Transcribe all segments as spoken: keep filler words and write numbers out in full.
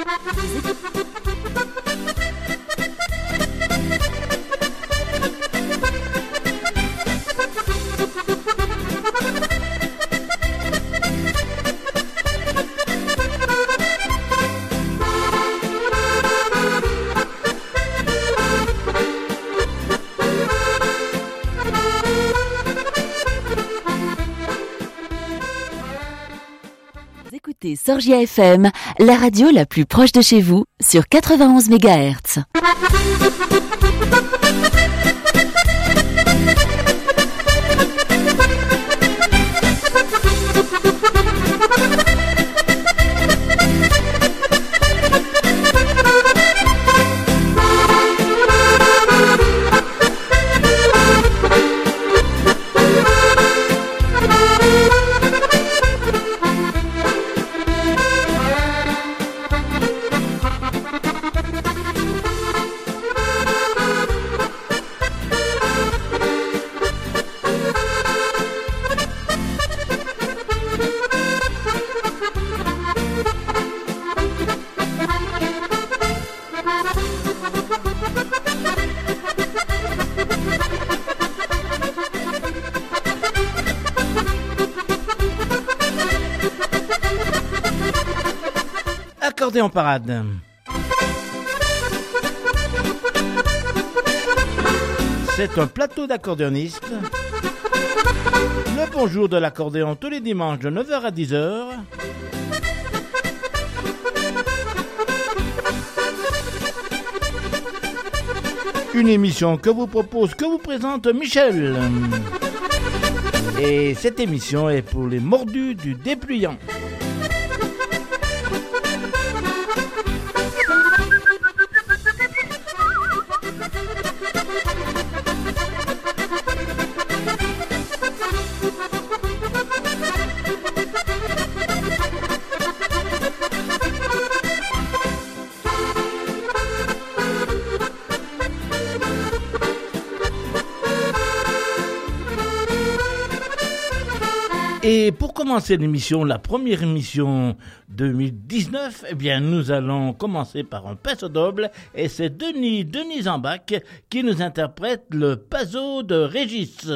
Écoutez Sorgia F M, la radio la plus proche de chez vous, sur quatre-vingt-onze mégahertz. En parade. C'est un plateau d'accordéonistes. Le bonjour de l'accordéon tous les dimanches de neuf heures à dix heures. Une émission que vous propose, que vous présente Michel. Et cette émission est pour les mordus du dépliant. Et pour commencer l'émission, la première émission deux mille dix-neuf, eh bien, nous allons commencer par un paso doble et c'est Denis, Denis Zambach qui nous interprète le paso de Régis.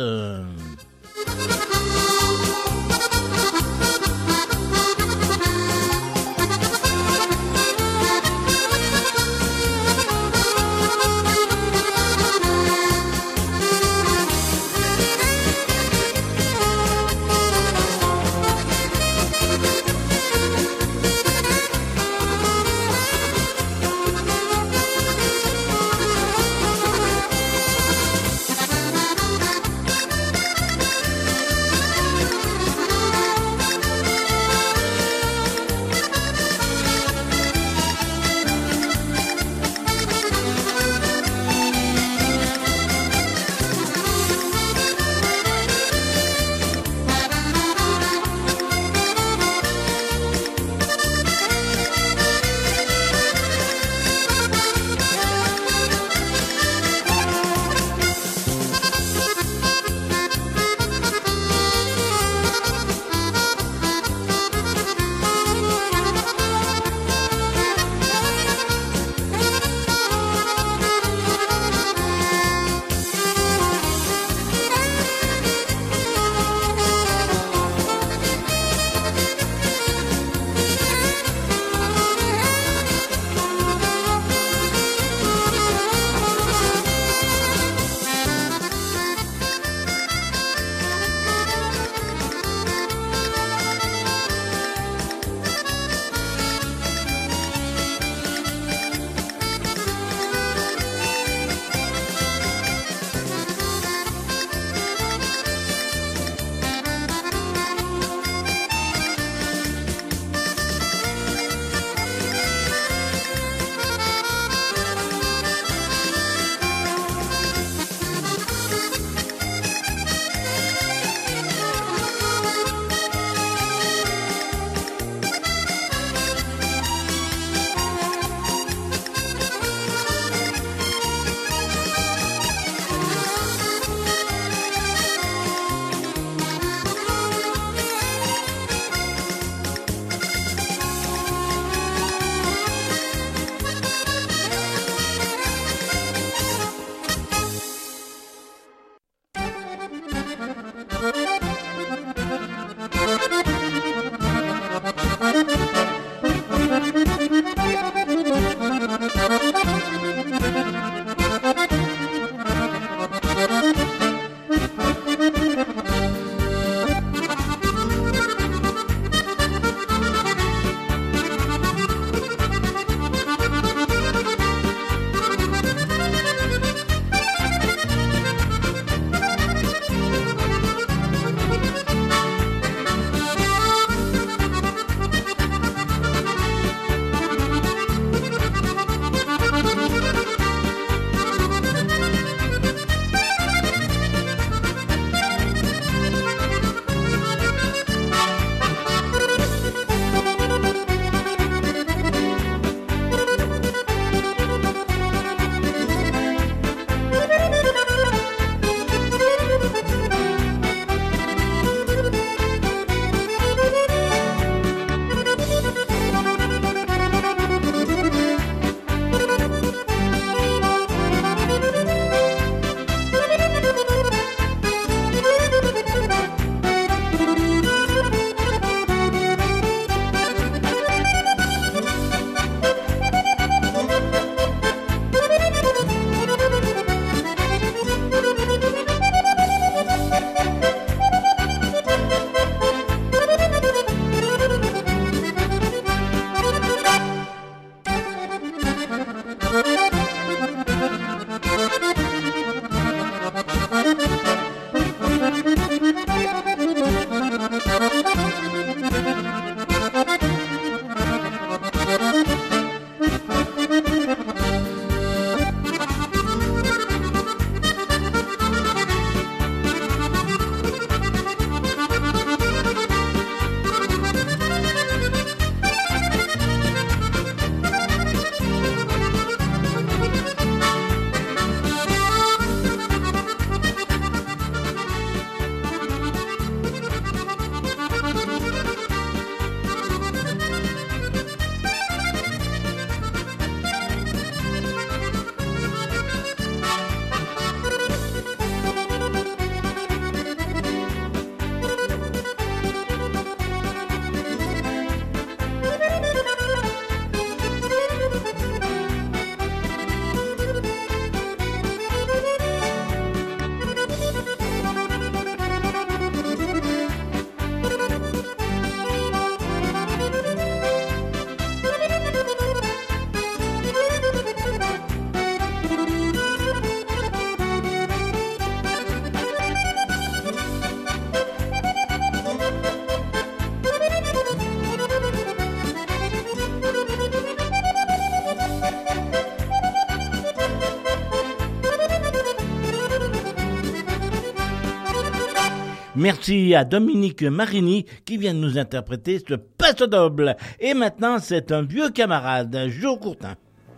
Merci à Dominique Marini qui vient de nous interpréter ce Paso Doble. Et maintenant, c'est un vieux camarade, Joe Courtin.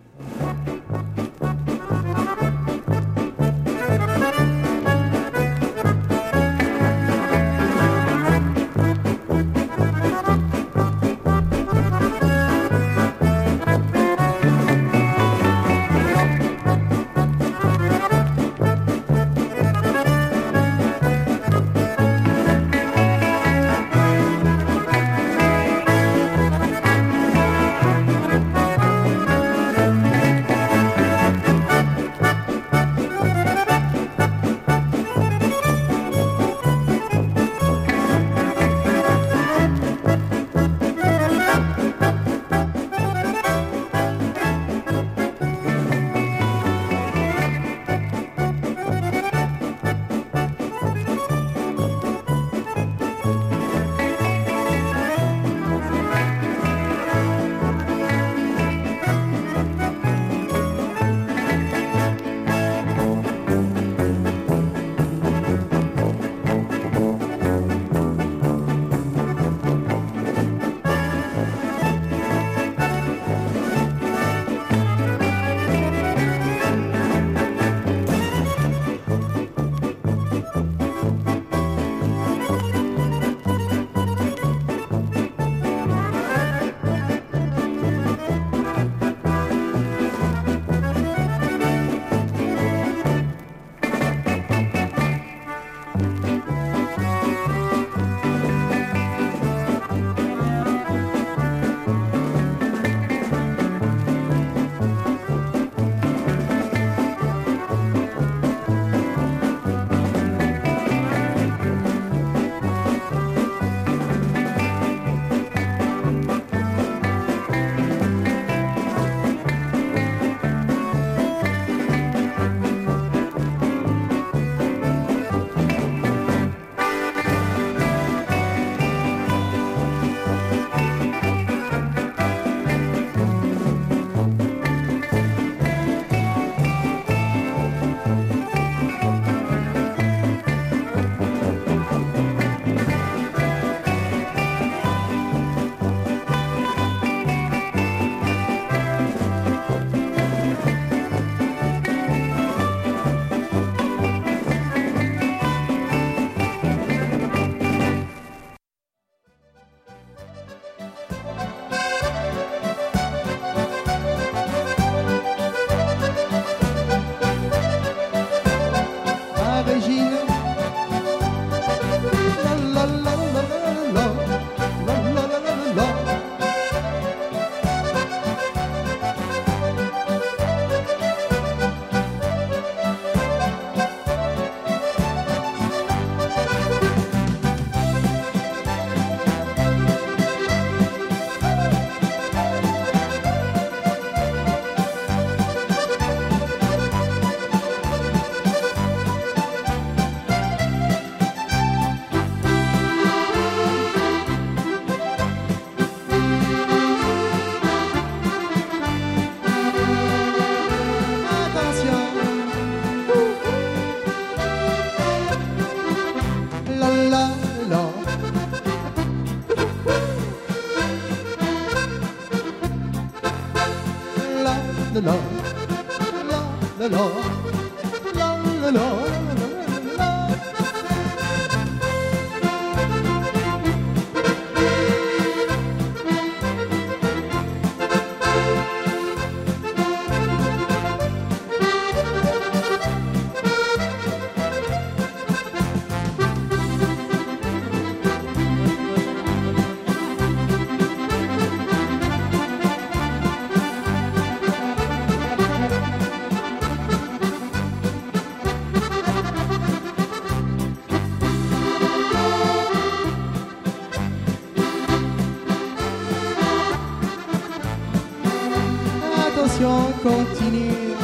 Continue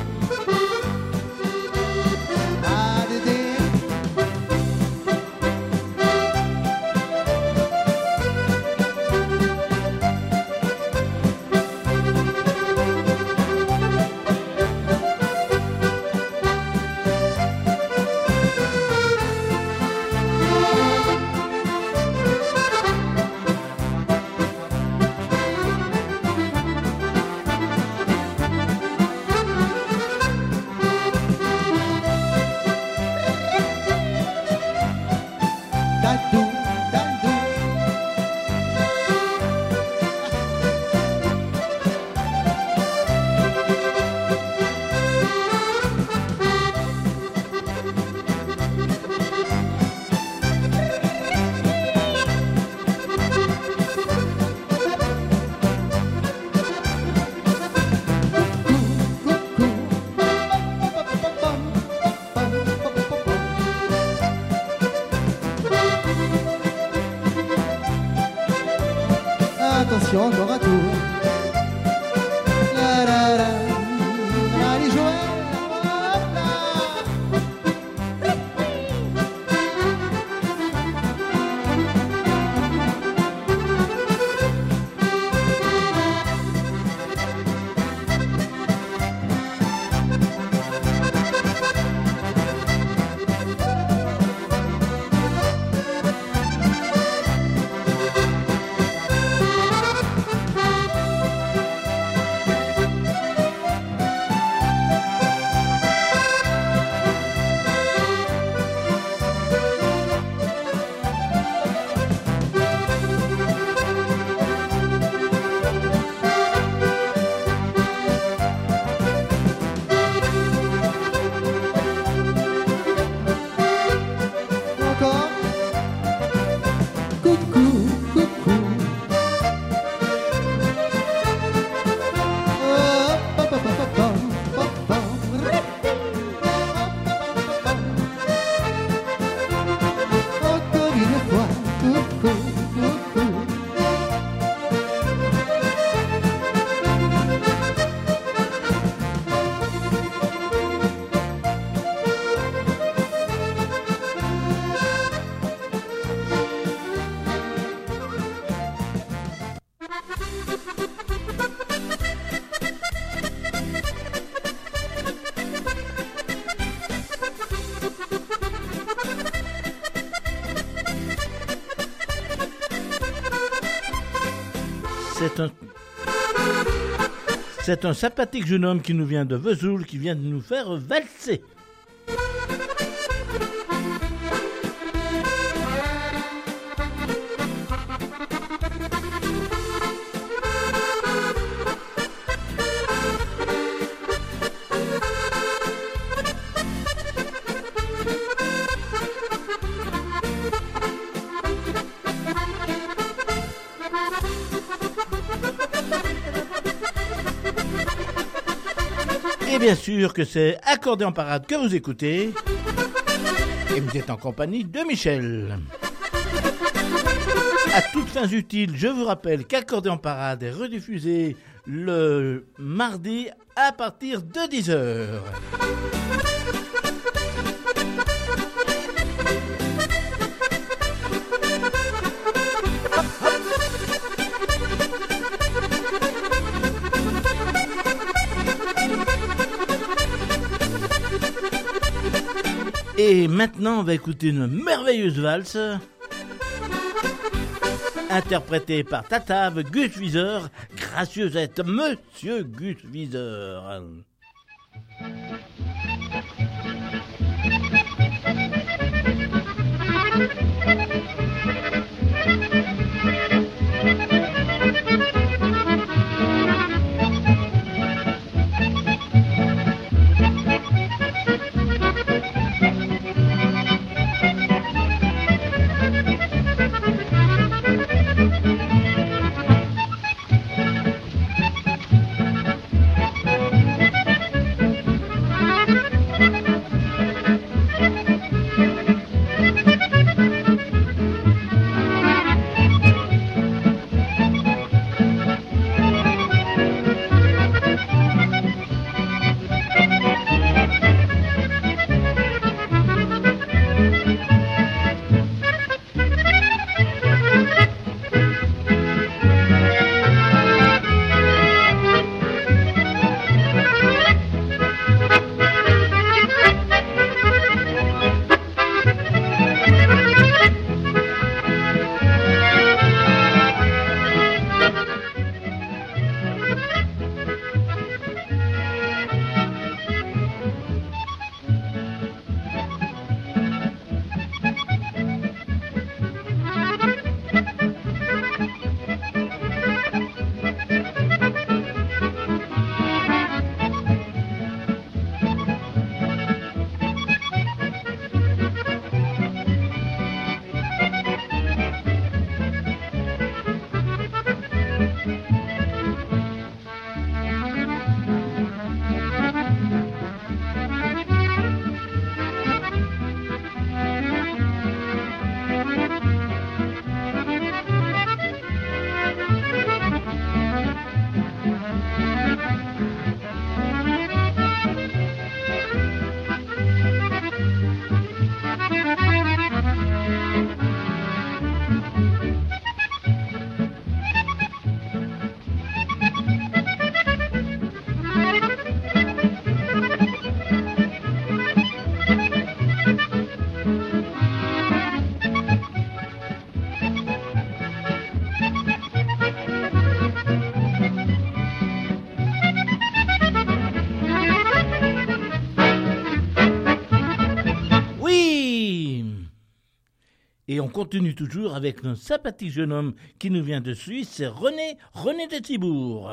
à l'aider. C'est un... C'est un sympathique jeune homme qui nous vient de Vesoul, qui vient de nous faire valser. Et bien sûr que c'est Accordé en parade que vous écoutez. Et vous êtes en compagnie de Michel. À toutes fins utiles, je vous rappelle qu'Accordé en parade est rediffusé le mardi à partir de dix heures. Et maintenant, on va écouter une merveilleuse valse interprétée par Tatave Gus Viseur, gracieuette Monsieur Gus Viseur. Et on continue toujours avec un sympathique jeune homme qui nous vient de Suisse, c'est René, René de Thibourg.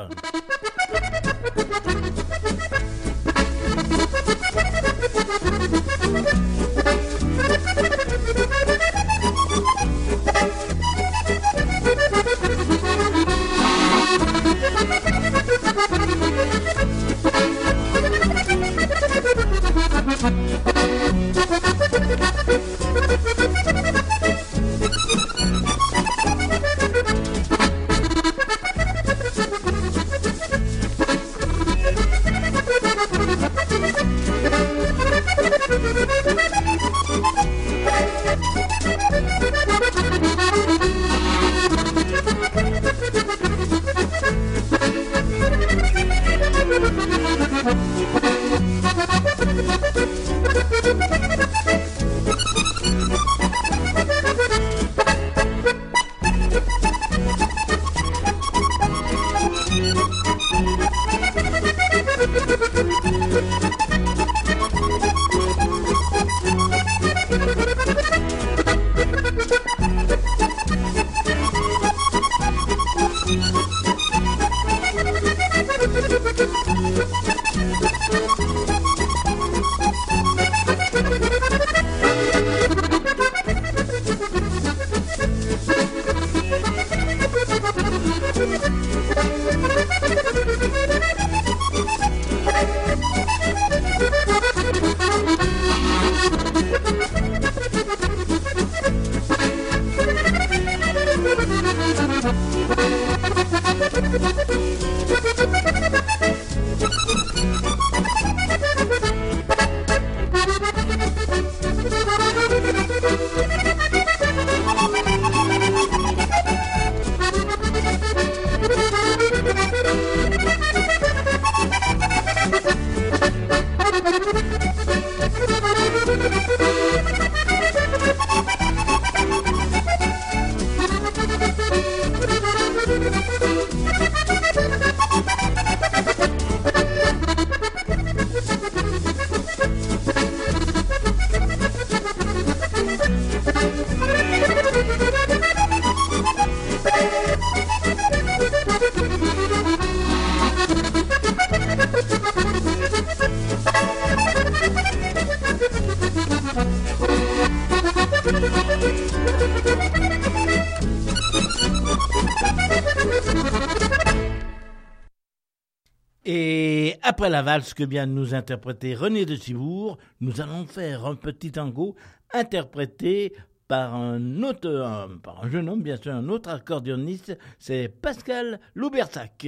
Et après la valse que vient de nous interpréter René de Cibourg, nous allons faire un petit tango interprété par un autre, un, par un jeune homme, bien sûr, un autre accordéoniste, c'est Pascal Loubersac.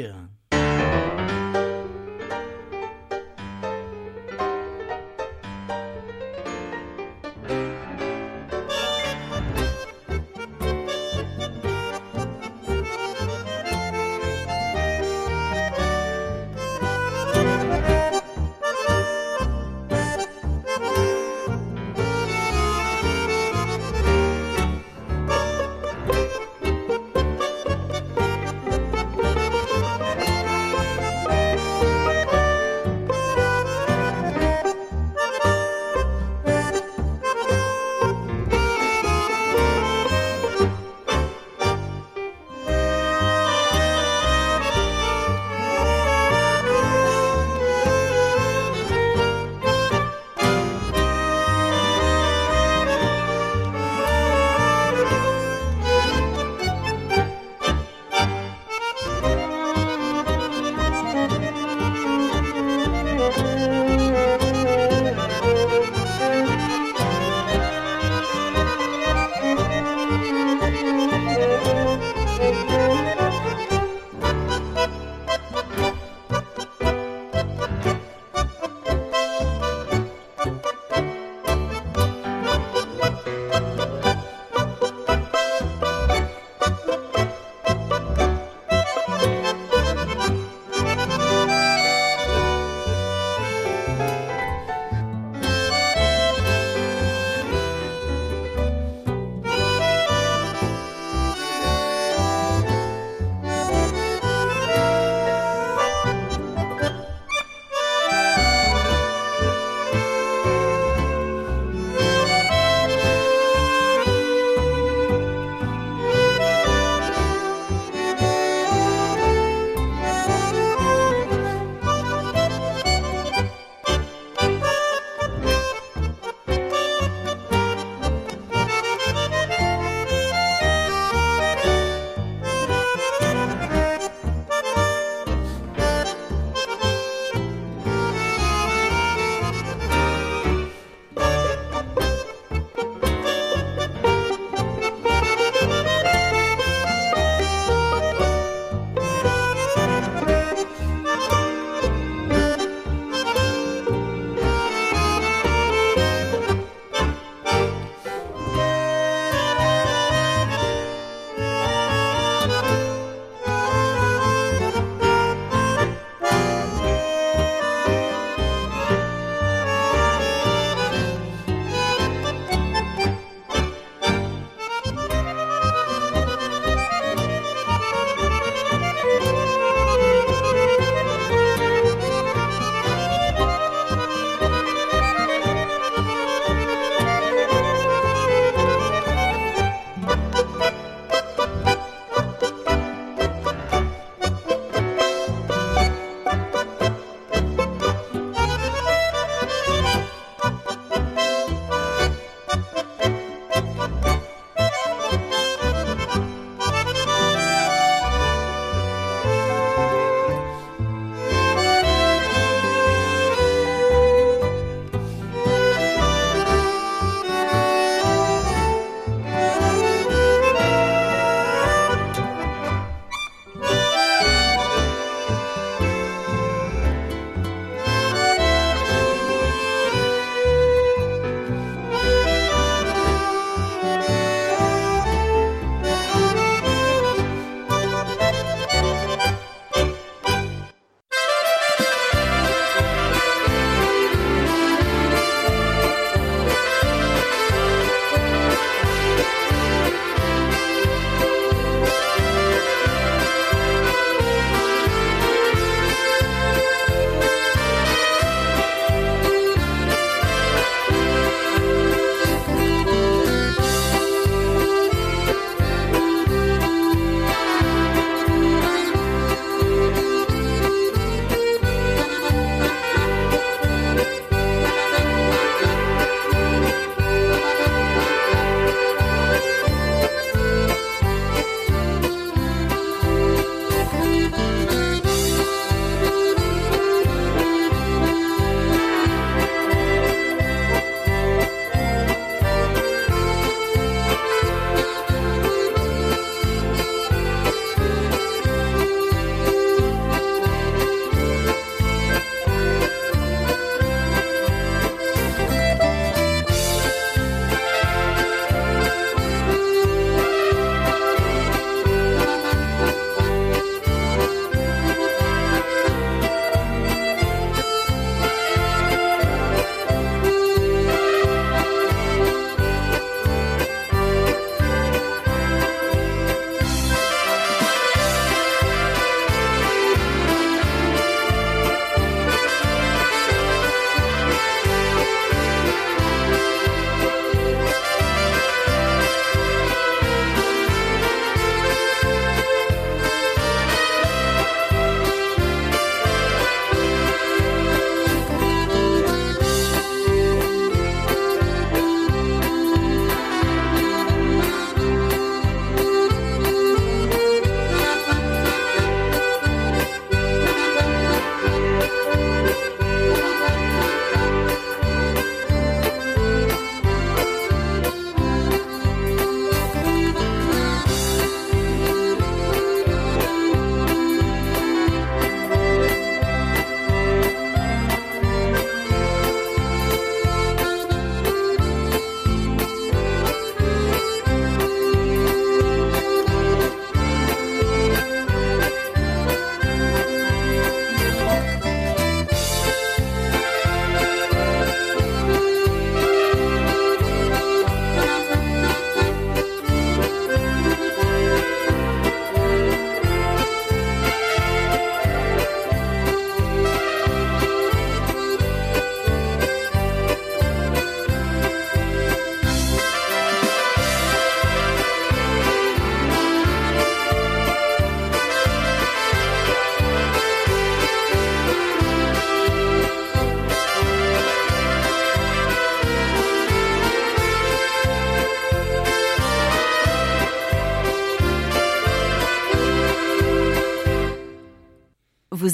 Thank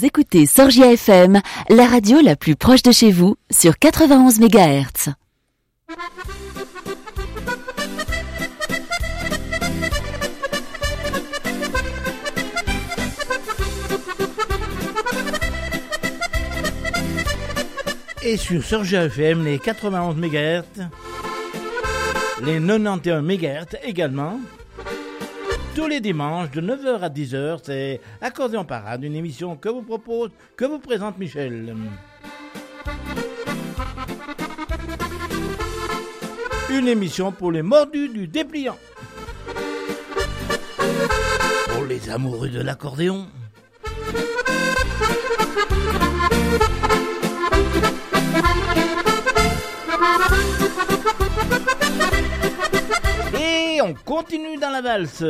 Vous écoutez Sorgia F M, la radio la plus proche de chez vous, sur quatre-vingt-onze mégahertz. Et sur Sorgia F M, les quatre-vingt-onze mégahertz, les quatre-vingt-onze mégahertz également. Tous les dimanches de neuf heures à dix heures, c'est Accordéon Parade, une émission que vous propose, que vous présente Michel. Une émission pour les mordus du dépliant. Pour les amoureux de l'accordéon. Et on continue dans la valse.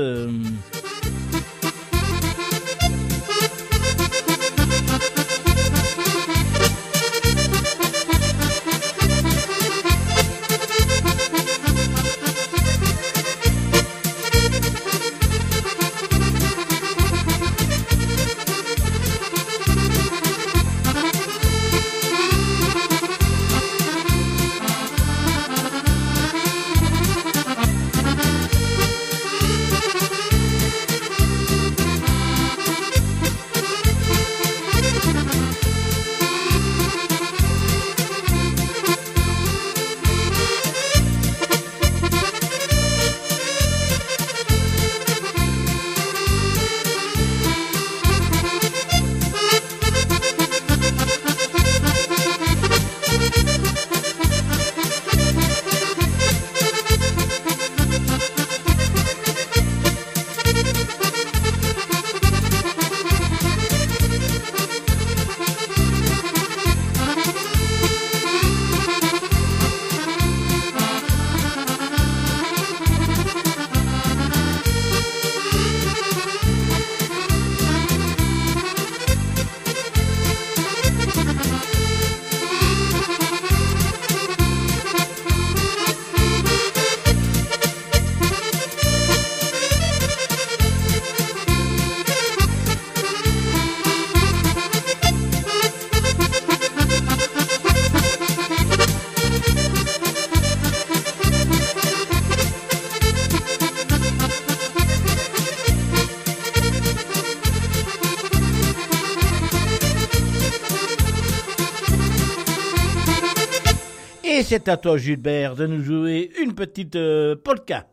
Et c'est à toi, Gilbert, de nous jouer une petite euh, polka.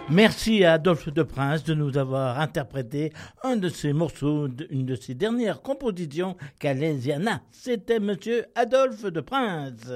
Merci à Adolphe de Prince de nous avoir interprété un de ses morceaux, une de ses dernières compositions, Calaisiana. C'était Monsieur Adolphe de Prince.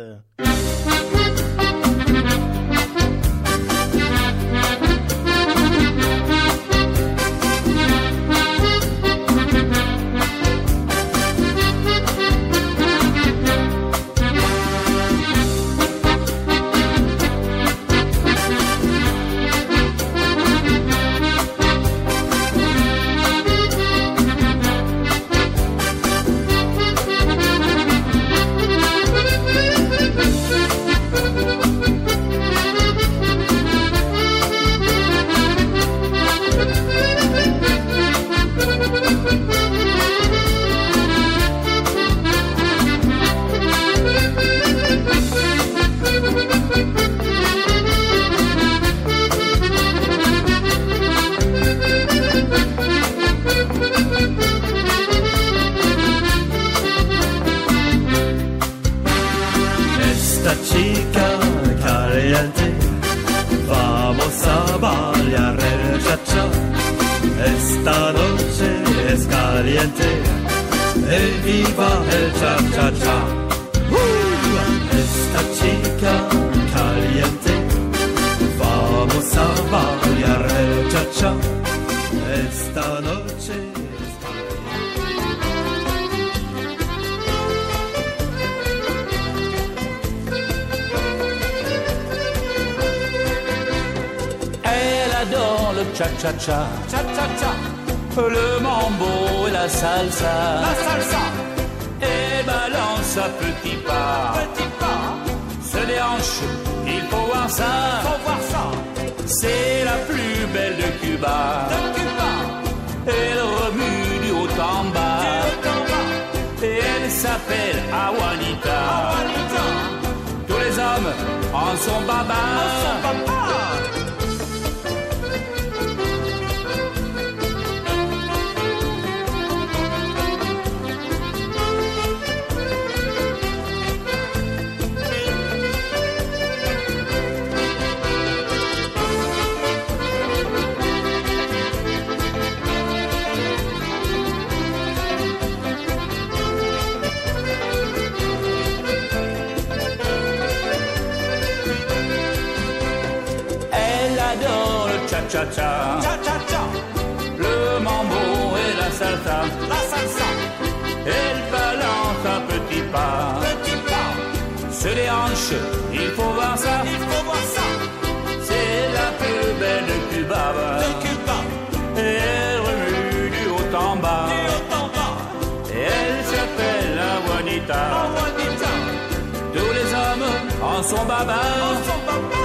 Cha-cha-cha, cha-cha-cha, le mambo et la salsa, la salsa, et balance sa petit pas, petit pas, se déhanche, il faut voir ça, faut voir ça, c'est la plus belle de Cuba, de Cuba, elle remue du haut en bas, du haut en bas, et elle s'appelle Ajuanita, Ajuanita, tous les hommes en sont baba, en sont baba. Cha-cha-cha, cha-cha-cha, le mambo et la salsa, la salsa, elle balance un petit pas, petit pas, se déhanche, il faut voir ça, il faut voir ça, c'est la plus belle de Cuba, de Cuba, et elle remue du haut en bas, du haut en bas, et elle s'appelle Ajuanita, Ajuanita, tous les hommes en sont baba, en sont baba.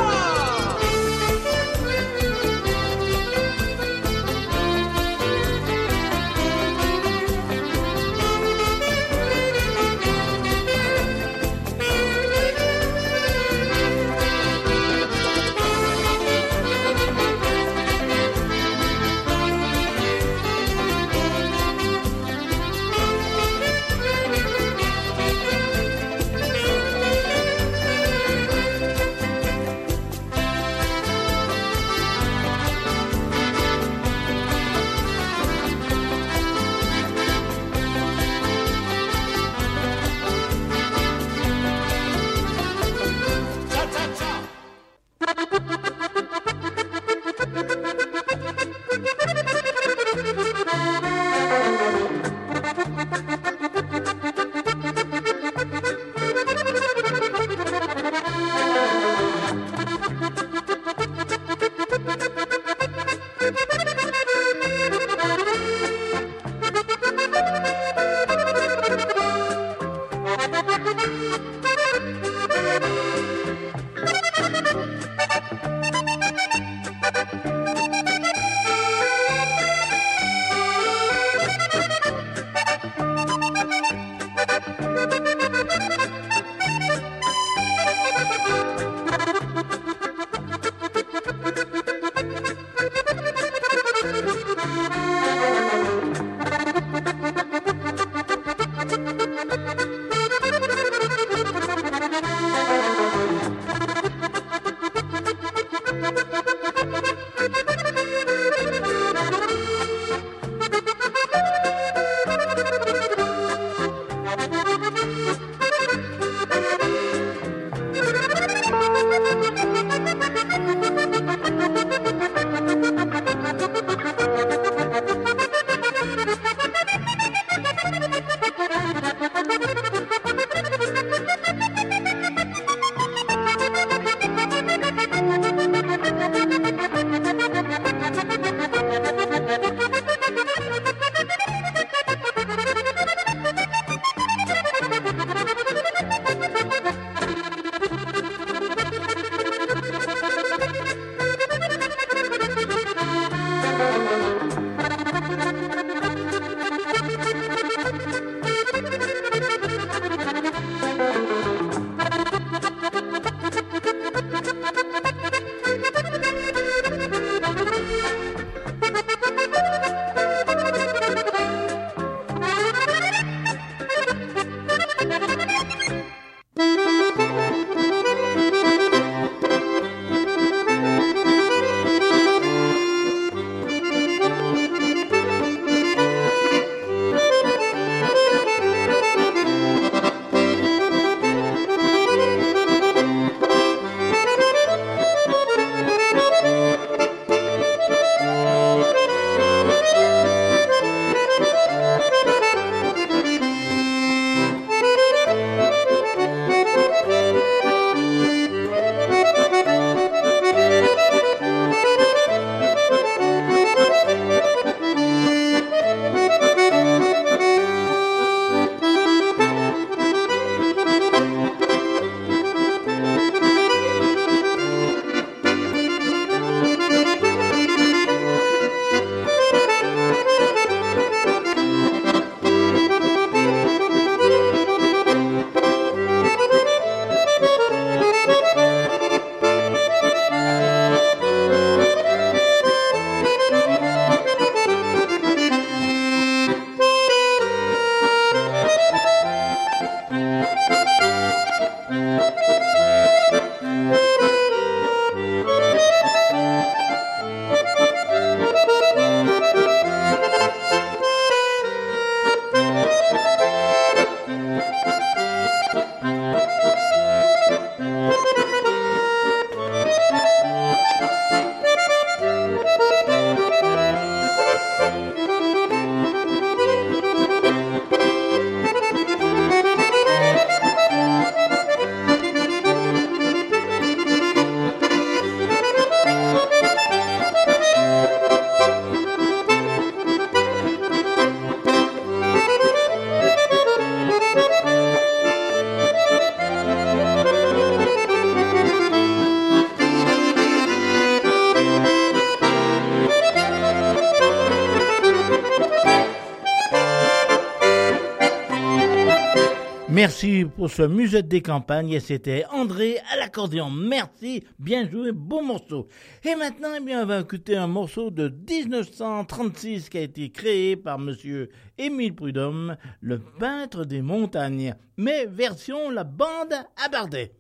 Merci pour ce Musette des campagnes et c'était André à l'accordéon. Merci, bien joué, beau morceau. Et maintenant, eh bien, on va écouter un morceau de dix-neuf cent trente-six qui a été créé par monsieur Émile Prudhomme, le peintre des montagnes, mais version la bande à Bardet.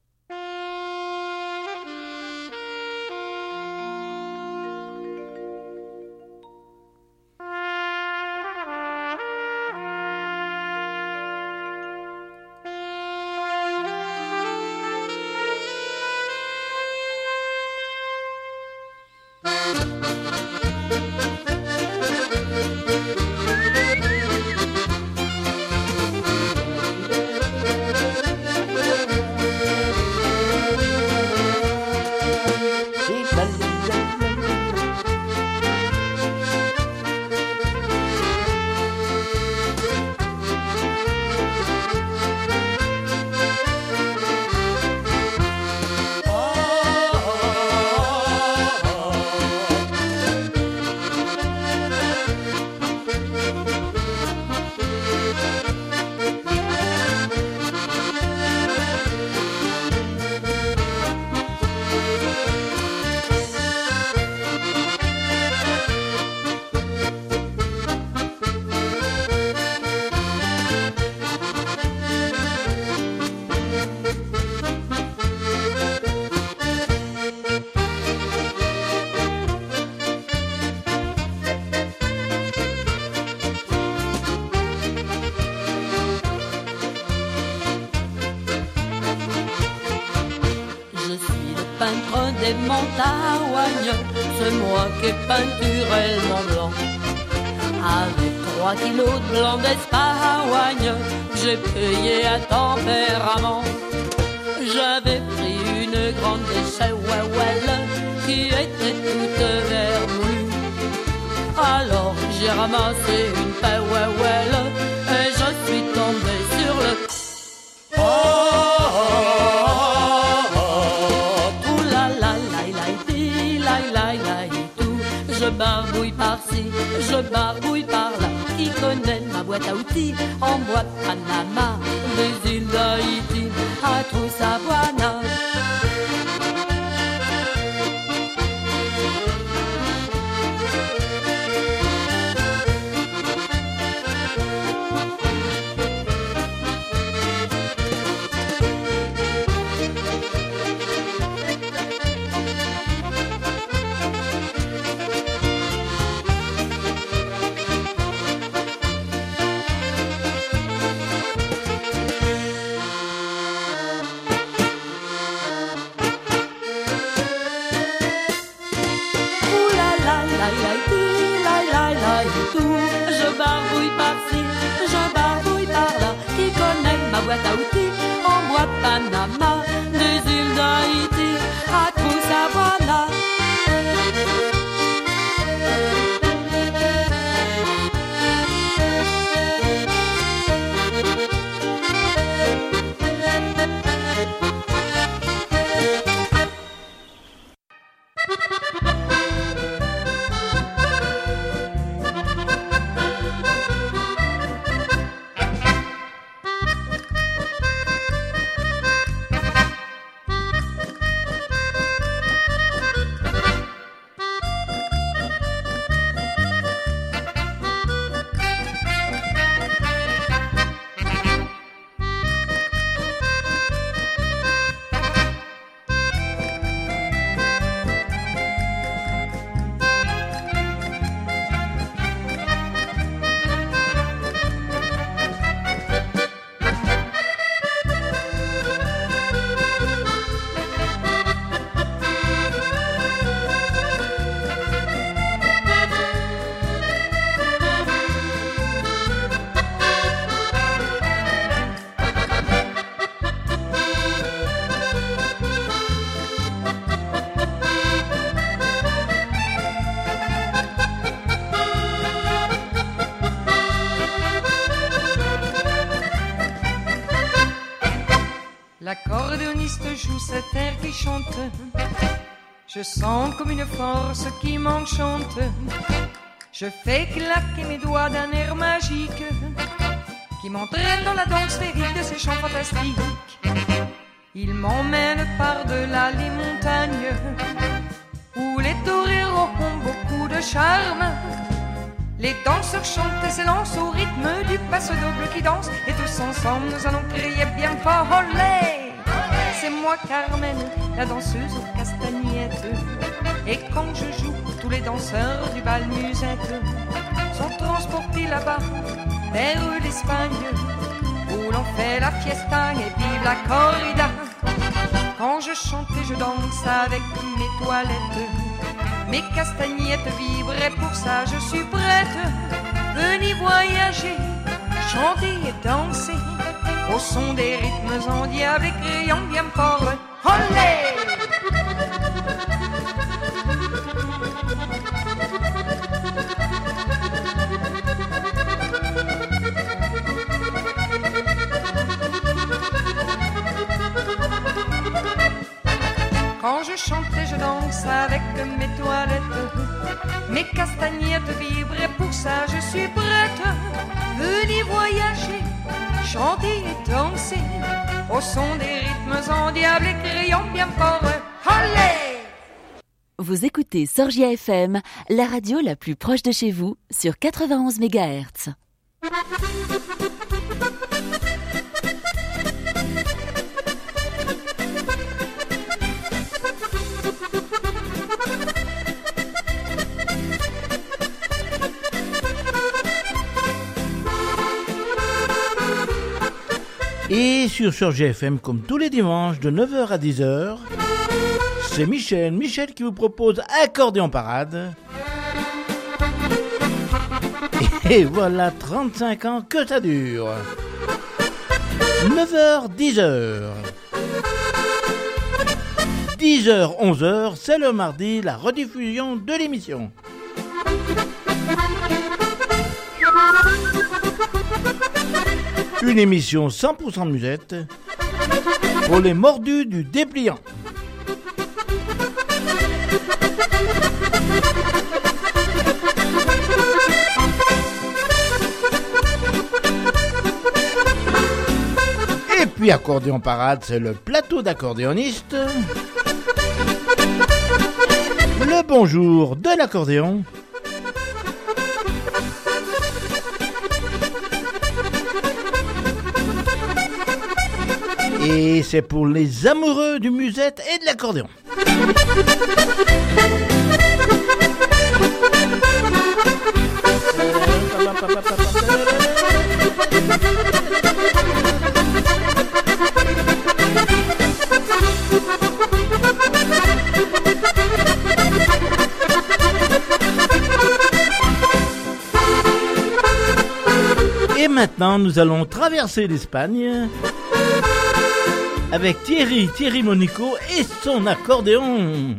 des montagnes, c'est moi qui peinturai le Mont Blanc. Avec trois kilos de blanc d'Espagne, j'ai payé à tempérament. J'avais pris une une grande échelle qui était toute vermoulue. Alors j'ai ramassé une paire et je suis tombé sur le oh, oh, oh, oh. Tout la la la la di la la la tout. Je barbouille par-ci, je barbouille par-là. Qui connaît ma boîte à outils en bois de Panama, des îles d'Haïti à tout Savana. Je barbouille par-ci, je barbouille par-là. Qui connaît ma boîte à outils en bois de Panama, des îles d'Haïti à tout Savana. L'accordéoniste joue cet air qui chante. Je sens comme une force qui m'enchante. Je fais claquer mes doigts d'un air magique qui m'entraîne dans la danse féerique de ces chants fantastiques. Il m'emmène par-delà les montagnes où les toreros ont beaucoup de charme. Les danseurs chantent et s'élancent au rythme du passe-double qui danse. Et tous ensemble nous allons crier bien fort olé. C'est moi Carmen, la danseuse aux castagnettes. Et quand je joue, tous les danseurs du bal musette sont transportés là-bas vers l'Espagne où l'on fait la fiesta et vive la corrida. Quand je chante et je danse avec mes toilettes, mes castagnettes vibrent et pour ça je suis prête. Venez voyager, chanter et danser au son des rythmes endiables et criant bien fort olé. Quand je chante et je danse avec mes toilettes, mes castagnettes vibrent et pour ça je suis prête. Venez voyager, chanter et danser au son des rythmes endiables et criant bien fort olé. Vous écoutez Sorgia F M, la radio la plus proche de chez vous, sur quatre-vingt-onze mégahertz. Et sur Sorgia F M, comme tous les dimanches de neuf heures à dix heures, c'est Michel, Michel qui vous propose Accordéon Parade. Et voilà trente-cinq ans que ça dure. neuf heures, dix heures. dix heures, onze heures, c'est le mardi, la rediffusion de l'émission. Une émission cent pour cent musette pour les mordus du dépliant. Et puis Accordéon Parade, c'est le plateau d'accordéonistes. Le bonjour de l'accordéon. Et c'est pour les amoureux du musette et de l'accordéon. Et maintenant, nous allons traverser l'Espagne avec Thierry, Thierry Monico et son accordéon.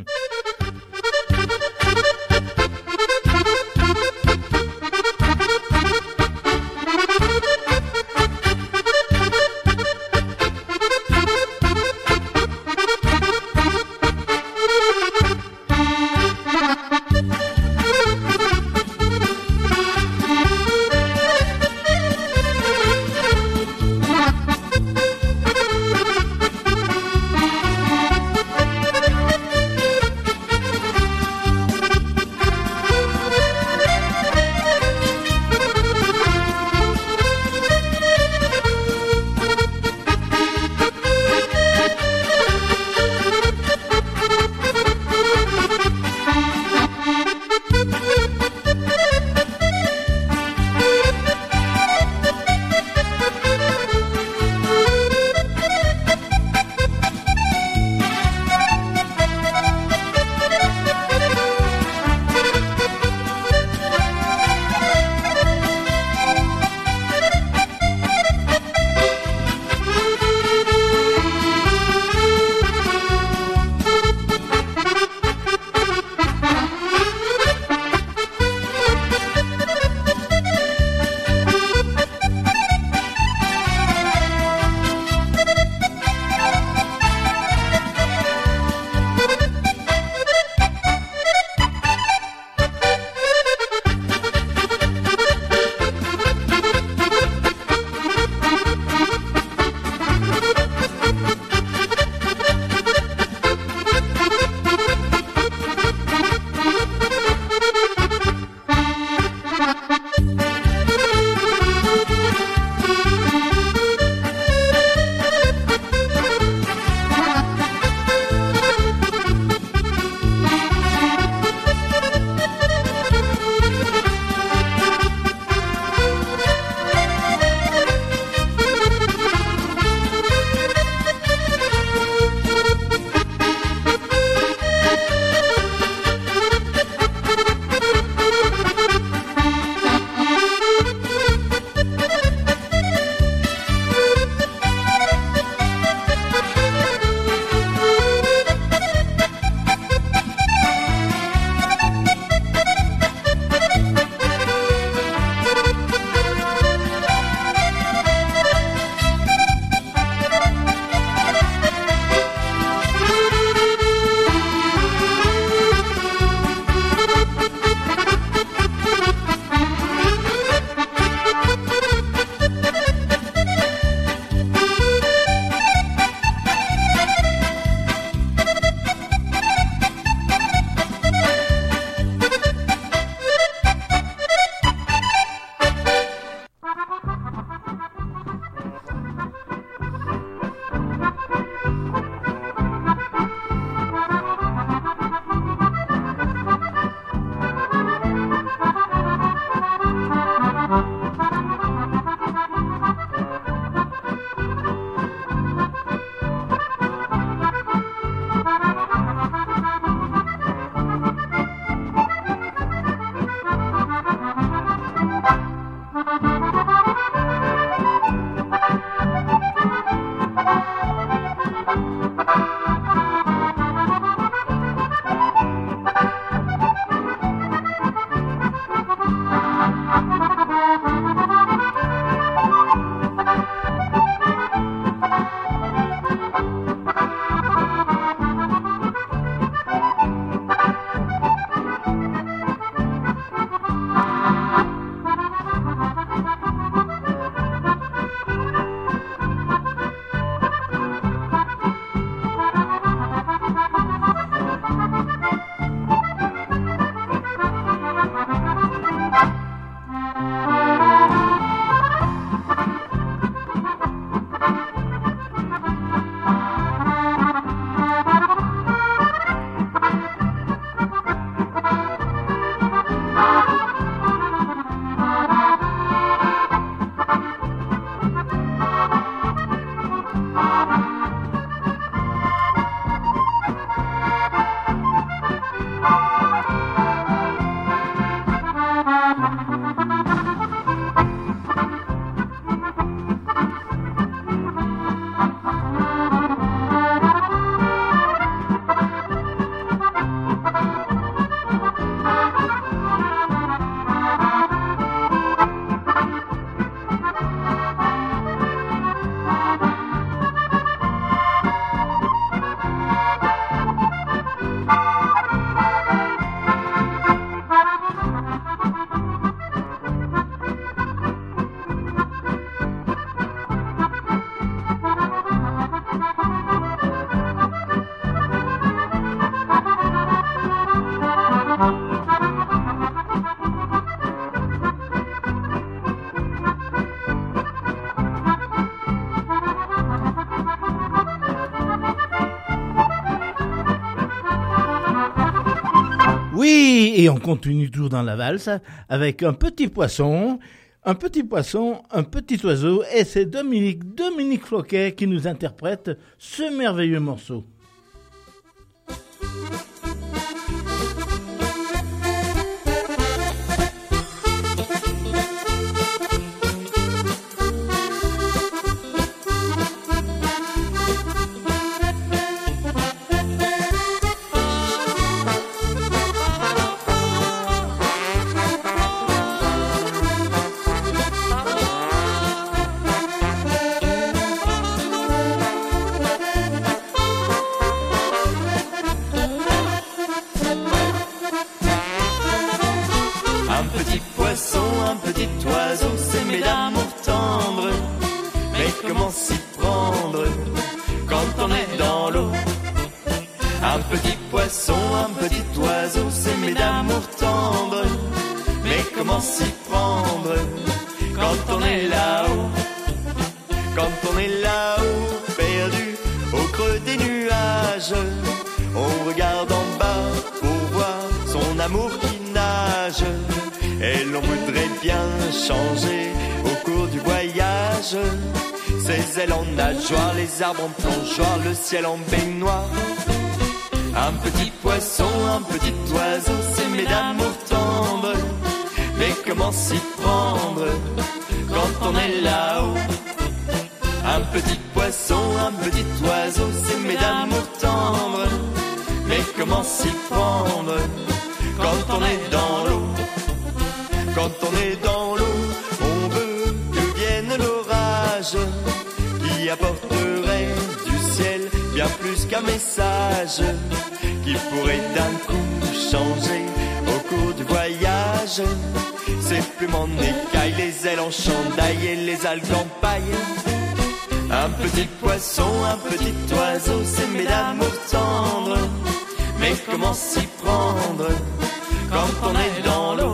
Oui, et on continue toujours dans la valse avec un petit poisson, un petit poisson, un petit oiseau, et c'est Dominique, Dominique Floquet qui nous interprète ce merveilleux morceau. Les arbres en plongeoir, le ciel en baignoire. Un petit poisson, un petit oiseau, s'aimer d'amour tendre. Mais comment s'y prendre quand on est là-haut? Un petit poisson, un petit oiseau, s'aimer d'amour tendre. Mais comment s'y prendre quand on est dans l'eau? Quand on est dans l'eau, on veut que vienne l'orage qui apporterait du ciel bien plus qu'un message, qui pourrait d'un coup changer au cours du voyage. Ses plumes en écailles, les ailes en chandail et les algues en paille. Un petit poisson, un petit oiseau, s'aimer d'amour tendre. Mais comment s'y prendre quand on est dans l'eau?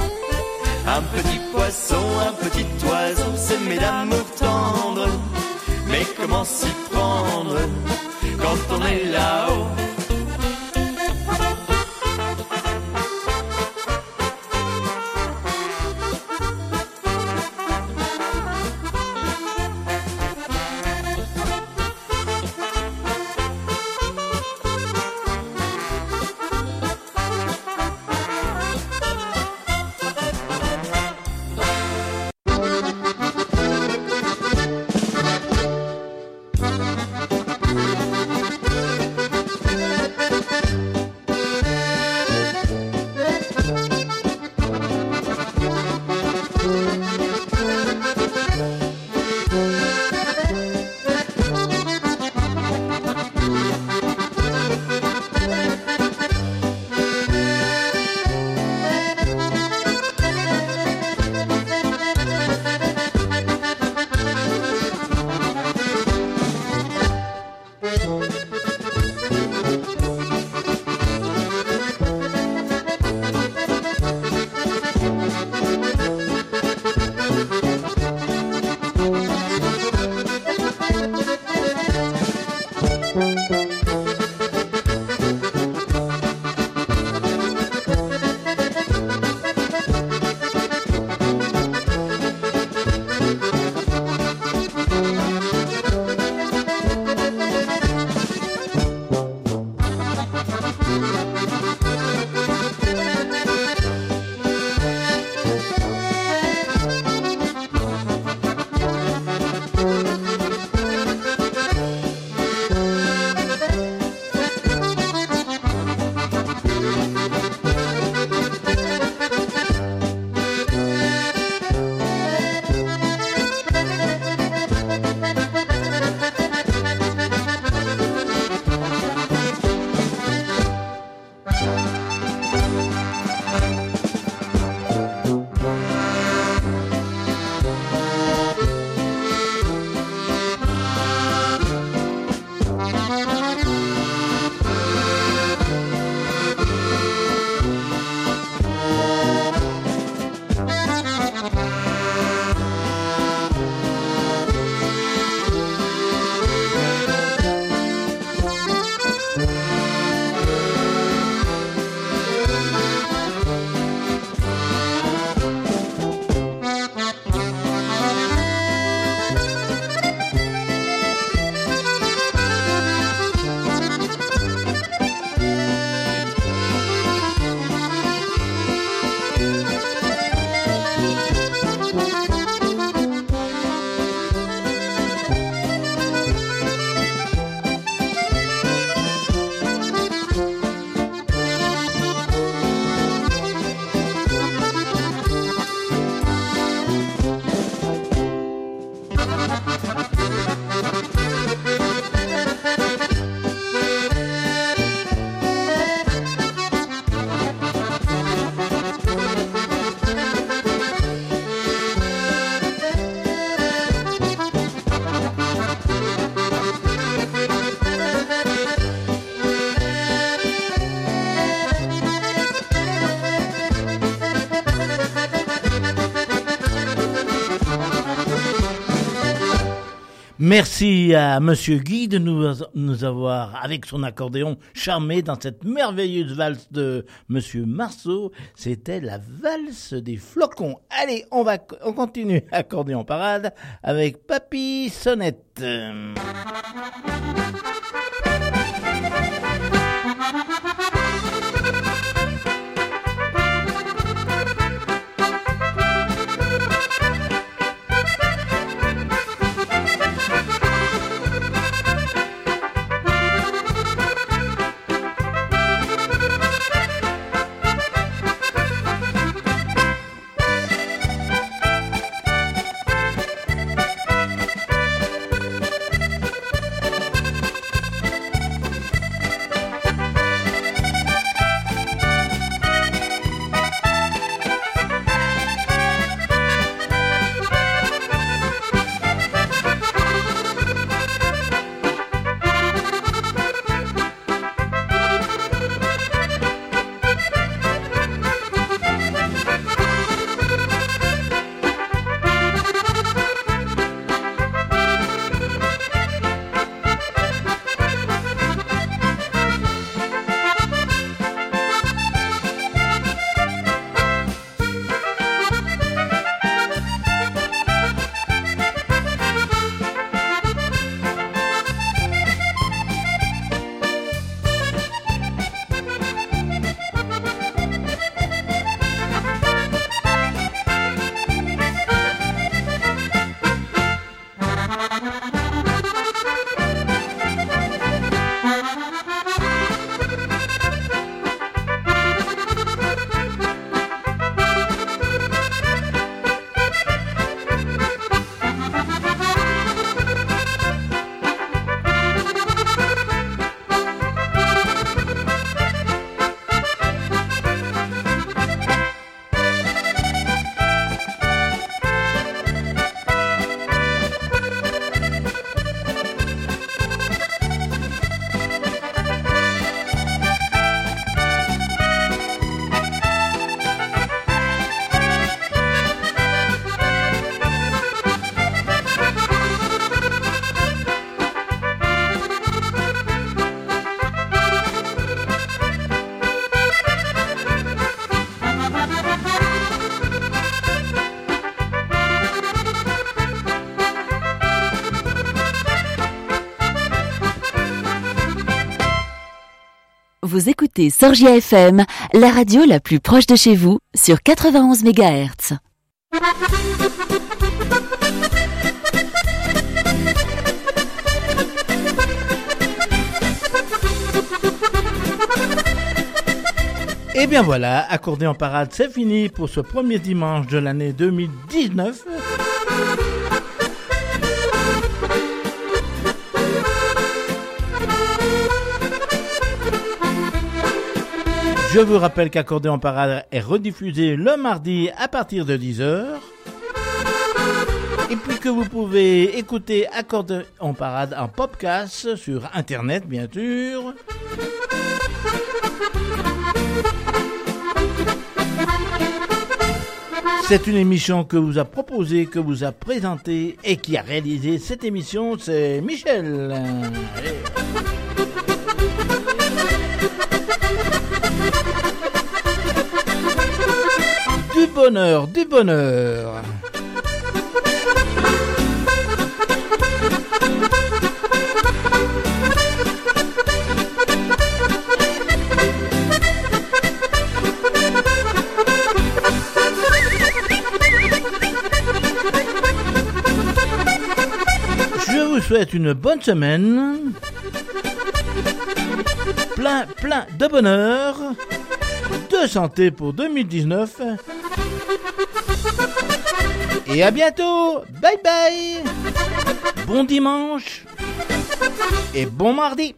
Un petit poisson, un petit oiseau, s'aimer d'amour tendre. Mais comment s'y prendre quand on est là-haut? Merci à Monsieur Guy de nous, nous avoir, avec son accordéon, charmé dans cette merveilleuse valse de Monsieur Marceau. C'était la valse des flocons. Allez, on va on continue accordéon parade avec Papy Sonnette. Vous écoutez Sorgia F M, la radio la plus proche de chez vous, sur quatre-vingt-onze mégahertz. Et bien voilà, accordéon parade, c'est fini pour ce premier dimanche de l'année deux mille dix-neuf. Je vous rappelle qu'Accordéon Parade est rediffusé le mardi à partir de dix heures. Et puis que vous pouvez écouter Accordéon Parade en podcast sur Internet, bien sûr. C'est une émission que vous a proposée, que vous a présentée et qui a réalisé cette émission, c'est Michel. Allez. Du bonheur, du bonheur. Je vous souhaite une bonne semaine. Plein, plein de bonheur. De santé pour deux mille dix-neuf. Et à bientôt. Bye bye. Bon dimanche. Et bon mardi.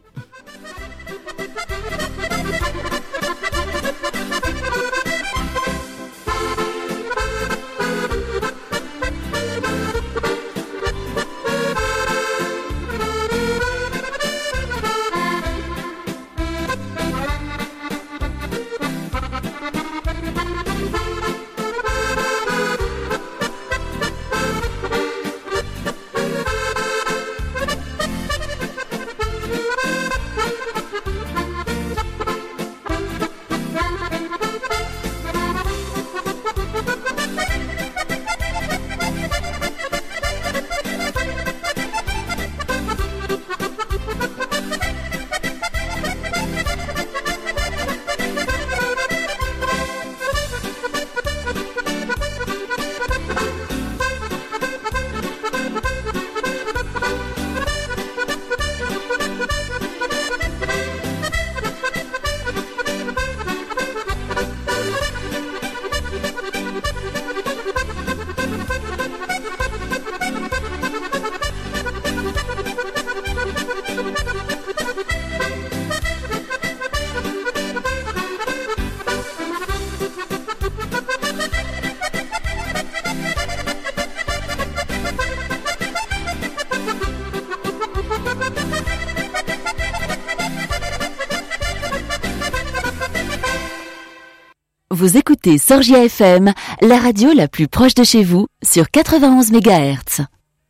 Vous écoutez Sorgia F M, la radio la plus proche de chez vous, sur quatre-vingt-onze mégahertz.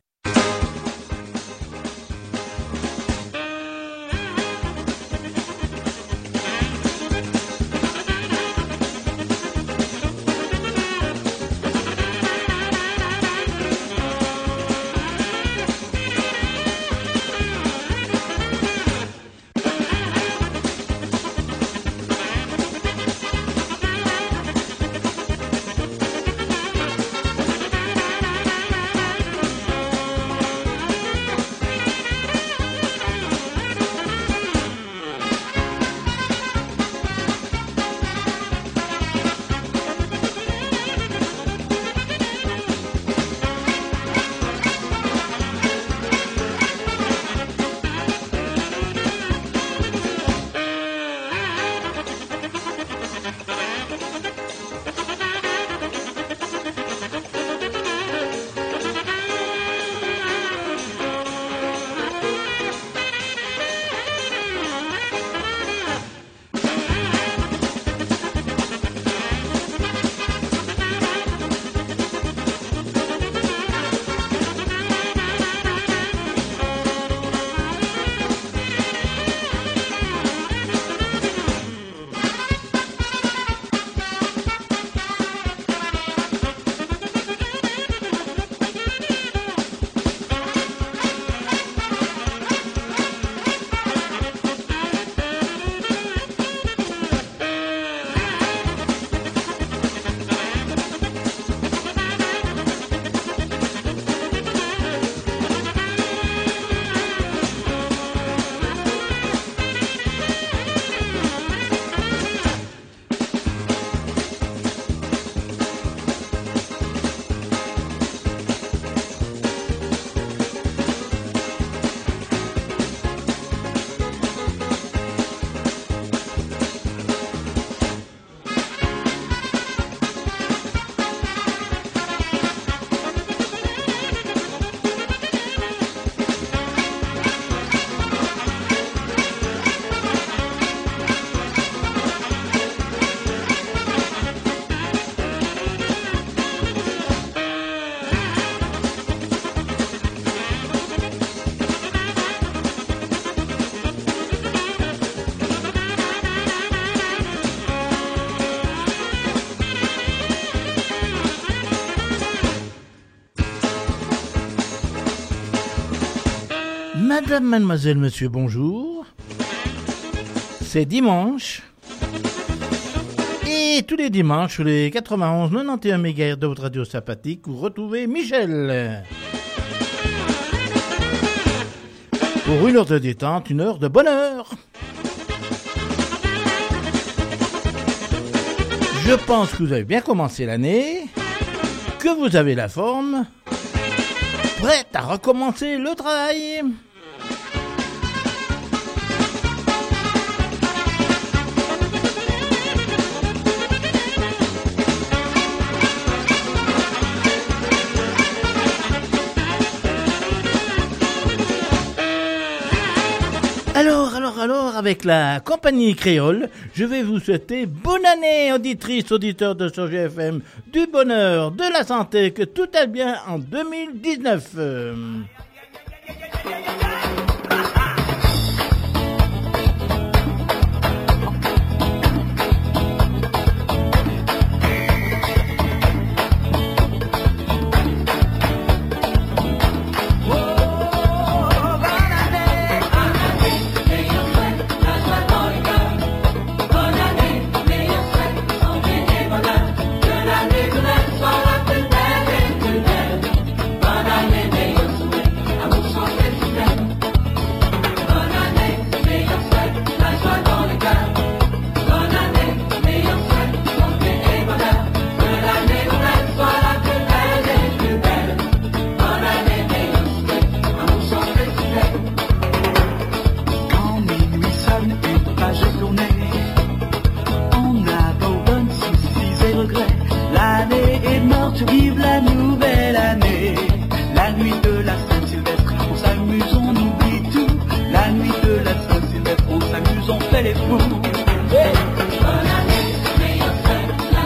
Madame, mademoiselle, monsieur, bonjour. C'est dimanche. Et tous les dimanches, sur les quatre-vingt-onze quatre-vingt-onze mégahertz de votre radio sympathique, vous retrouvez Michel. Pour une heure de détente, une heure de bonheur. Je pense que vous avez bien commencé l'année, que vous avez la forme, prête à recommencer le travail. Alors, alors, alors, avec la compagnie créole, je vais vous souhaiter bonne année, auditrices, auditeurs de Sorgia F M, du bonheur, de la santé, que tout aille bien en deux mille dix-neuf. Euh... Vive la nouvelle année, la nuit de la Saint-Sylvestre, on s'amuse, on oublie tout. La nuit de la Saint-Sylvestre, on s'amuse, on fait les fous. Bonne année, meilleure fête.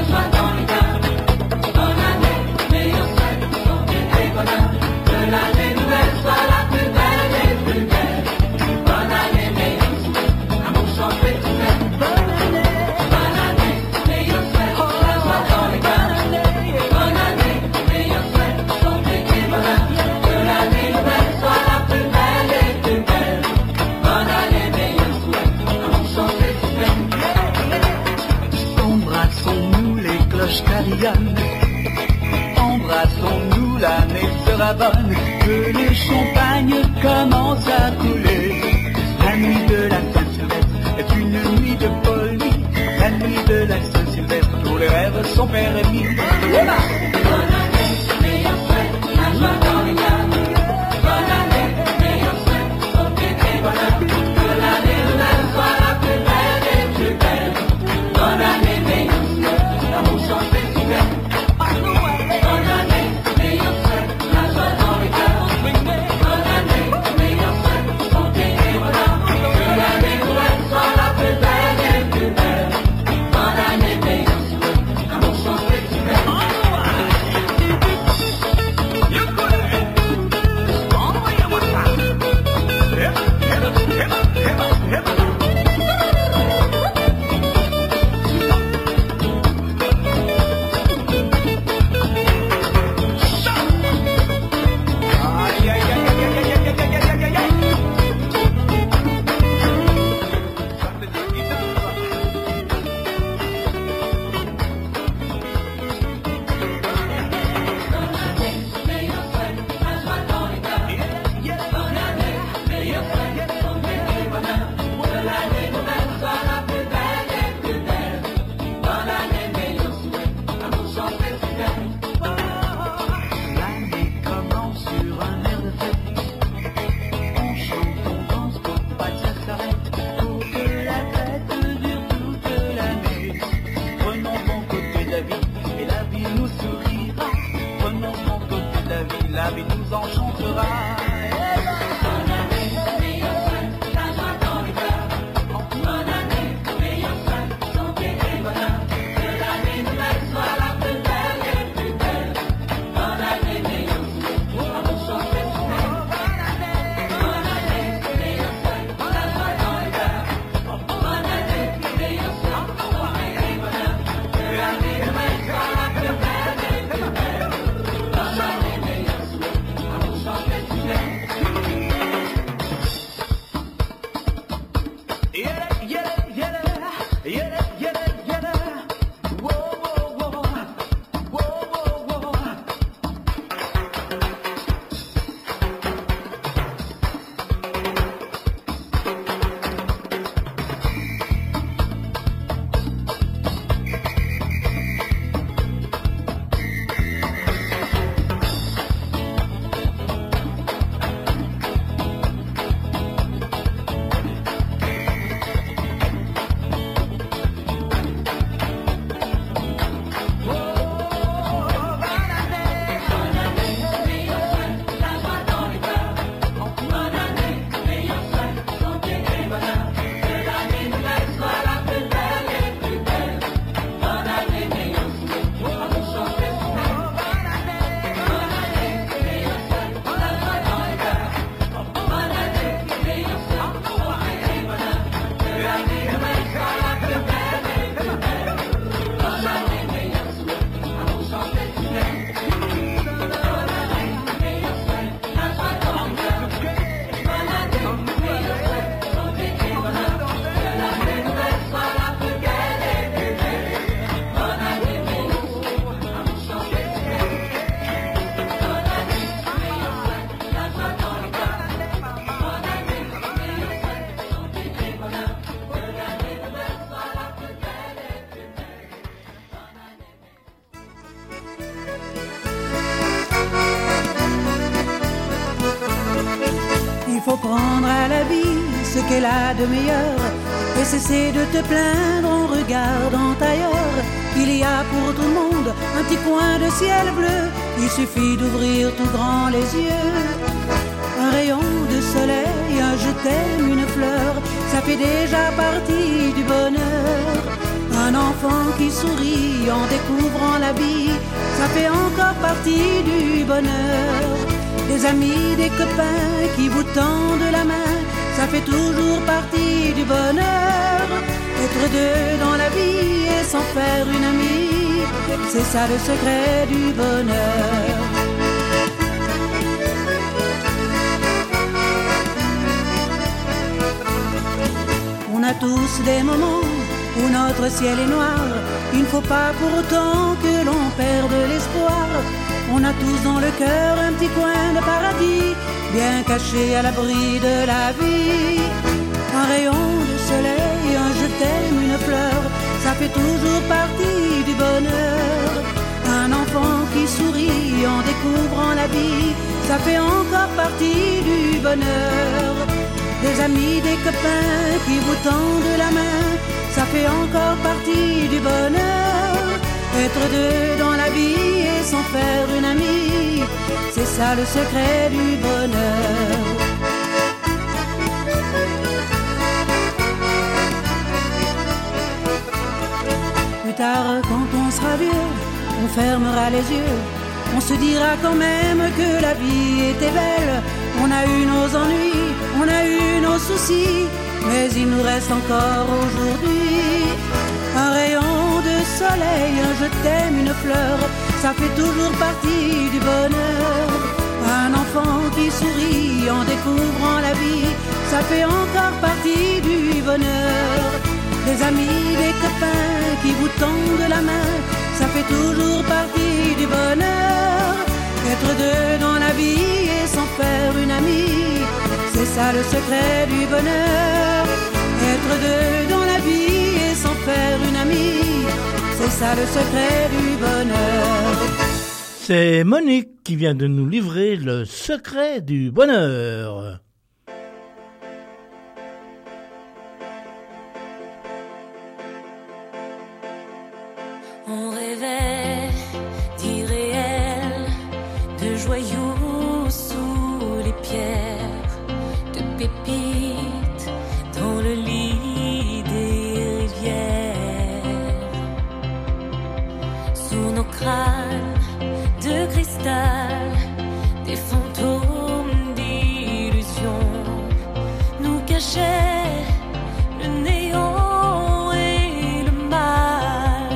rayonne. Embrassons-nous, l'année sera bonne, que le champagne commence à couler. La nuit de la Saint-Sylvestre est une nuit de folie. La nuit de la Saint-Sylvestre, tous les rêves sont permis. Voilà. Bonne année, meilleurs souhaits, la joie dans les cœurs. Bonne année, meilleurs souhaits, santé et bonheur. Que l'année nouvelle soit la plus belle des plus belles. Bonne année, meilleurs souhaits, l'amour chante et super. Bonne année, meilleurs souhaits, la joie dans les cœurs. Bonne année, meilleurs souhaits, santé et bonheur. Que l'année nouvelle soit la plus belle des plus belles. Bonne année, meilleurs souhaits, l'amour chante et super. L'année commence sur un air de fête. On chante, on danse pour pas que ça s'arrête. Pour que la fête dure toute l'année. Prenons bon côté de la vie et la vie nous sourira. Prenons bon côté de la vie, la vie nous enchantera. Bonne année, meilleurs souhaits, la joie dans les cœurs. Bonne année, meilleurs souhaits, santé et bonheur. Que l'année nouvelle soit la plus belle et plus belle. Bonne année, meilleurs souhaits, l'amour chante et super. Bonne année, meilleurs souhaits, la joie dans les cœurs. Bonne année, meilleurs souhaits, santé et bonheur. Que l'année nouvelle soit la plus belle et plus belle. Bonne année, meilleurs souhaits, l'amour chante et super. Yeah, yeah, yeah, yeah, yeah, yeah. Whoa, whoa, whoa, whoa, whoa, whoa. Il faut prendre à la vie ce qu'elle a de meilleur et cesser de te plaindre en regardant ailleurs. Il y a pour tout le monde un petit coin de ciel bleu. Il suffit d'ouvrir tout grand les yeux. Un rayon de soleil, un je t'aime, une fleur, ça fait déjà partie du bonheur. Un enfant qui sourit en découvrant la vie, ça fait encore partie du bonheur. Des amis, des copains qui vous tendent la main, ça fait toujours partie du bonheur. Être deux dans la vie et s'en faire une amie, c'est ça le secret du bonheur. On a tous des moments où notre ciel est noir. Il ne faut pas pour autant que l'on perde l'espoir. On a tous dans le cœur un petit coin de paradis, bien caché à l'abri de la vie. Un rayon de soleil, un je t'aime, une fleur, ça fait toujours partie du bonheur. Un enfant qui sourit en découvrant la vie, ça fait encore partie du bonheur. Des amis, des copains qui vous tendent la main, ça fait encore partie du bonheur. Être deux dans la vie et s'en faire une amie, c'est ça le secret du bonheur. Plus tard, quand on sera vieux, on fermera les yeux, on se dira quand même que la vie était belle. On a eu nos ennuis, on a eu nos soucis, mais il nous reste encore aujourd'hui un rayon de soleil, un je t'aime, une fleur, ça fait toujours partie du bonheur. Un enfant qui sourit en découvrant la vie, ça fait encore partie du bonheur. Des amis, des copains qui vous tendent la main, ça fait toujours partie du bonheur. Être deux dans la vie et s'en faire une amie, c'est ça le secret du bonheur. Être deux dans la vie et s'en faire une amie, c'est ça le secret du bonheur. C'est Monique qui vient de nous livrer le secret du bonheur. On rêvait d'irréel, de joyaux sous les pierres, de pépites dans le lit des rivières. Sous nos crânes de cristal, des fantômes d'illusions nous cachaient le néant et le mal.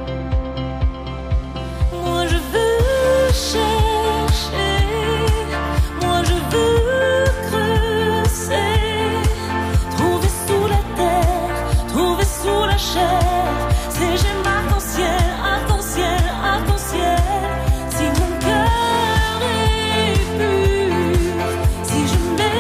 Moi je veux chercher, moi je veux creuser, trouver sous la terre, trouver sous la chair, ces gemmes arc-en-ciel, arc-en-ciel, arc-en-ciel. Si mon cœur est pur, si je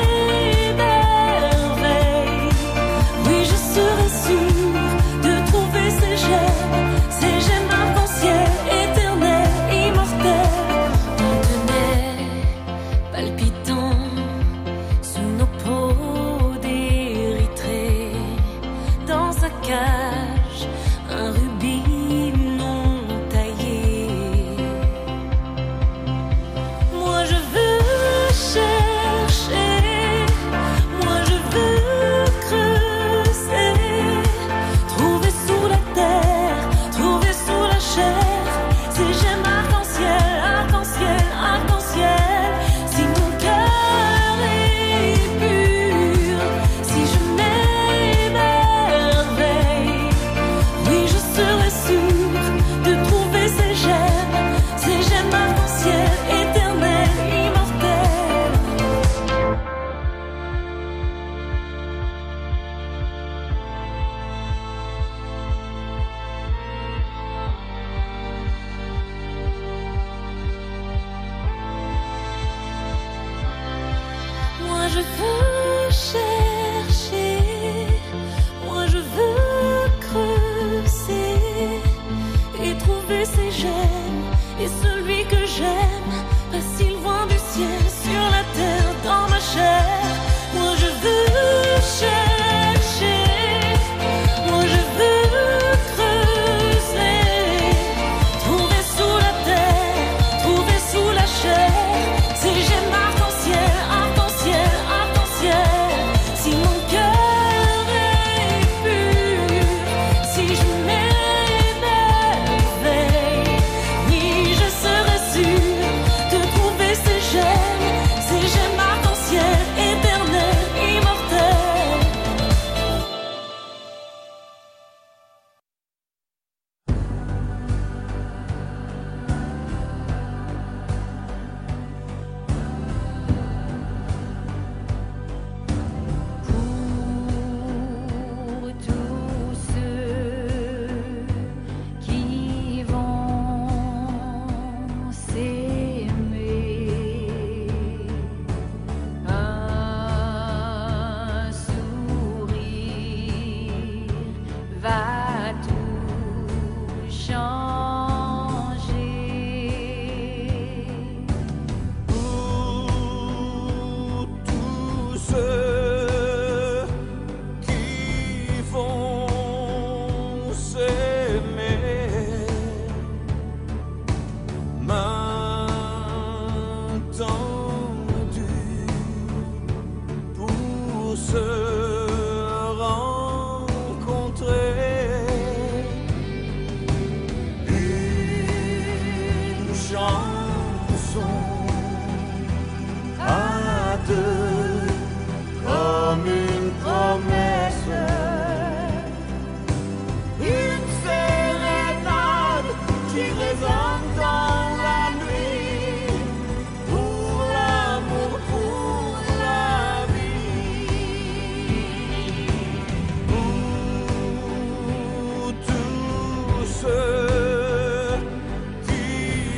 m'émerveille, oui je serai sûre de trouver ces gemmes, ces gemmes arc-en-ciel, éternelles, immortelles. On tenait palpitant sous nos peaux d'érythrée, dans sa cage, un rubis non taillé. Moi je veux chercher, moi je veux creuser, trouver sous la terre, trouver sous la chair, ces gemmes arc-en-ciel, arc-en-ciel, arc-en-ciel. Si mon cœur est pur, si je m'émerveille, oui je serai s'aimer. Main tendue pour se rencontrer. Une chanson à deux comme une promesse. Une sérénade qui résonne dans la nuit. Pour l'amour, pour la vie. Pour tous ceux qui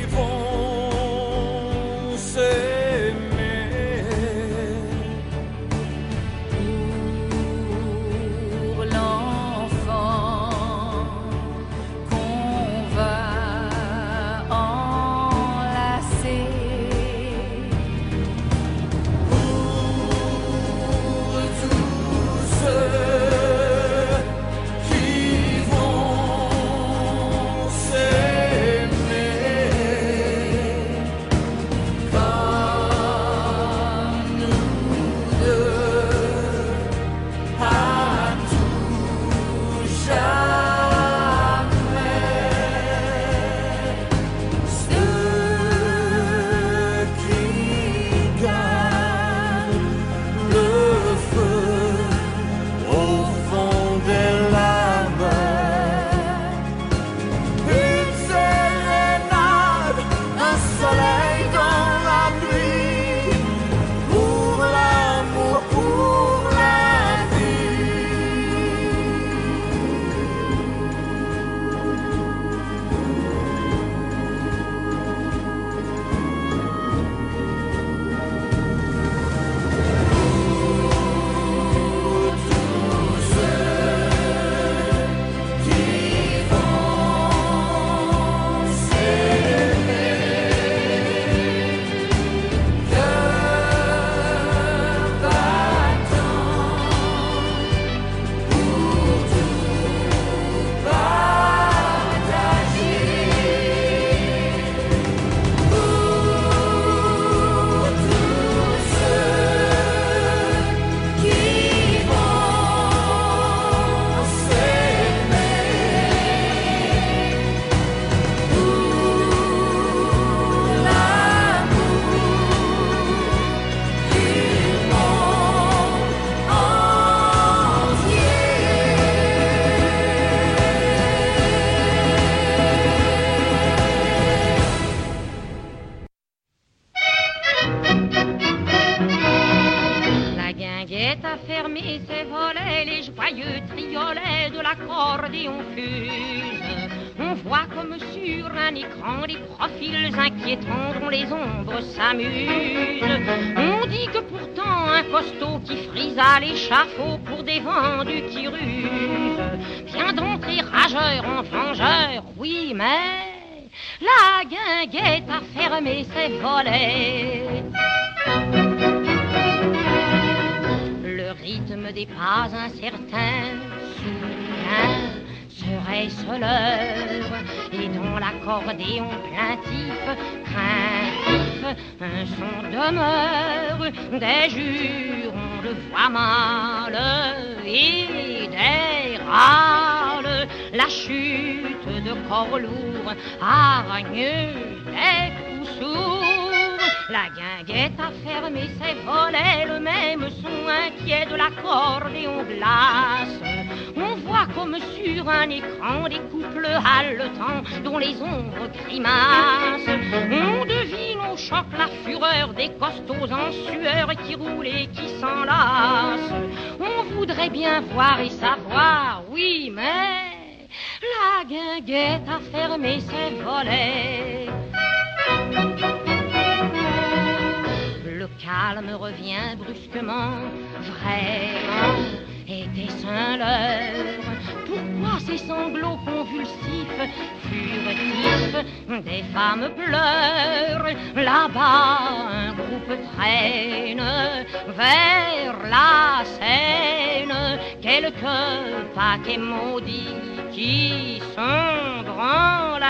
vont s'aimer. Pour l'enfant qu'on va enlacer. Pour tous ceux qui vont s'aimer. Comme nous deux à tout jamais. Ceux qui gardent le feu au fond des larmes. Une sérénade, un soleil dans la nuit. Pour l'amour, pour la vie. Tous ceux qui vont s'aimer. Cœur battant pour tout partager. Pour tous ceux qui vont s'aimer. Pour l'amour du monde entier. La guinguette a fermé ses volets, les joyeux triolets de l'accordéon fusent. On voit comme sur un écran les profils inquiétants dont les ombres s'amusent. On dit que pourtant un costaud qui frise à l'échafaud pour des vendus qui rusent vient d'entrer rageur en vengeur, oui mais la guinguette a fermé ses volets. Le rythme des pas incertains, soudain, serait-ce l'heure? Et dans l'accordéon plaintif, craintif, un son demeure. Des jurons de voix mâle et des râles. La chute de corps lourds hargne des coups sourds. La guinguette a fermé ses volets, le même son inquiet de l'accordéon glace. On voit comme sur un écran des couples haletants dont les ombres grimacent. On devine au choc la fureur des costauds en sueur qui roulent et qui s'enlacent. On voudrait bien voir et savoir, oui, mais la guinguette a fermé ses volets. Le calme revient brusquement, vraiment, était-ce un leurre? Pourquoi ces sanglots convulsifs, furtifs, des femmes pleurent? Là-bas, un groupe traîne vers la Seine, quelques paquets maudits qui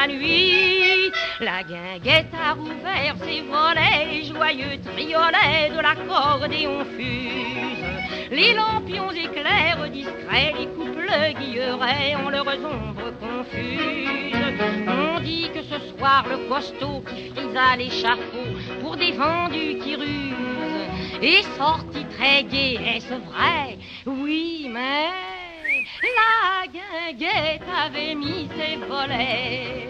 la nuit. La guinguette a rouvert ses volets, joyeux triolet de l'accordéon fuse. Les lampions éclairent discrets, les couples guilleraient en leurs ombres confuses. On dit que ce soir le costaud qui frisa l'échafaud pour des vendus qui rusent est sorti très gai, est-ce vrai? Oui, mais la guinguette avait mis ses volets.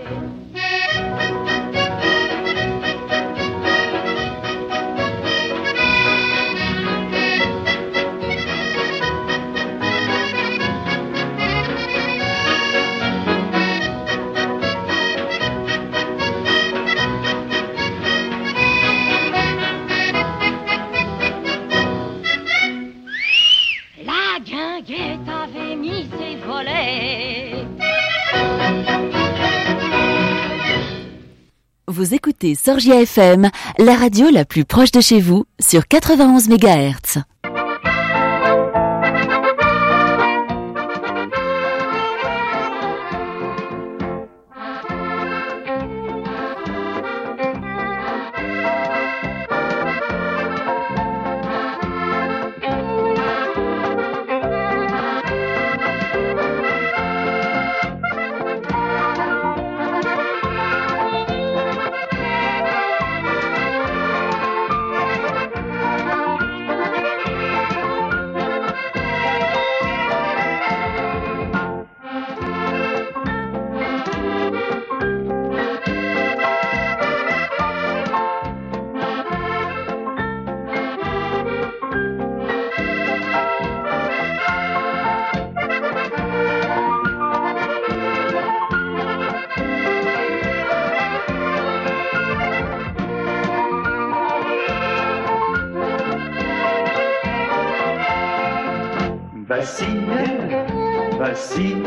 La guinguette avait mis ses volets. Vous écoutez Sorgia F M, la radio la plus proche de chez vous, sur quatre-vingt-onze mégahertz. Vacille, vacille,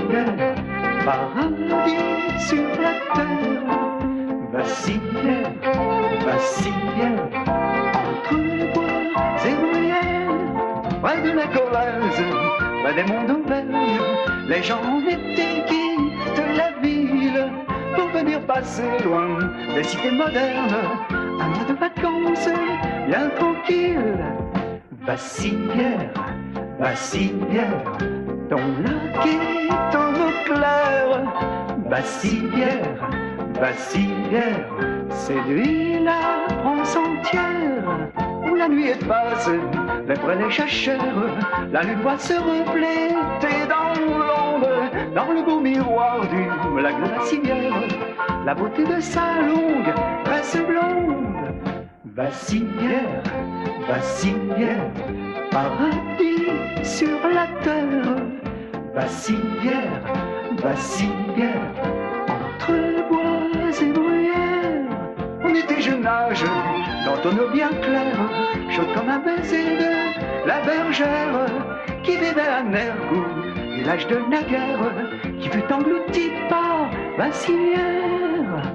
paradis sur la terre. Vacille, vacille, entre les bois et bruyères, près de la Corrèze, près des monts d'Auvergne, les gens en été quittent la ville pour venir passer loin des cités modernes. Un mois de vacances bien tranquille. Vacille, Bassivière, ton lac est en eau claire. Bassivière, Bassivière, séduit la France entière. Où la nuit est passée, les près les chachères, la lune voit se refléter dans l'ombre, dans le beau miroir du lac de Bassivière, la beauté de sa longue tresse blonde. Bassivière, Bassivière, paradis sur la terre. Bassivière, Bassivière, entre bois et bruyères. On était jeune âge, dans ton eau bien claire, chaud comme un baiser de la bergère, qui vivait à Nergou, village de naguère, qui fut englouti par Bassivière.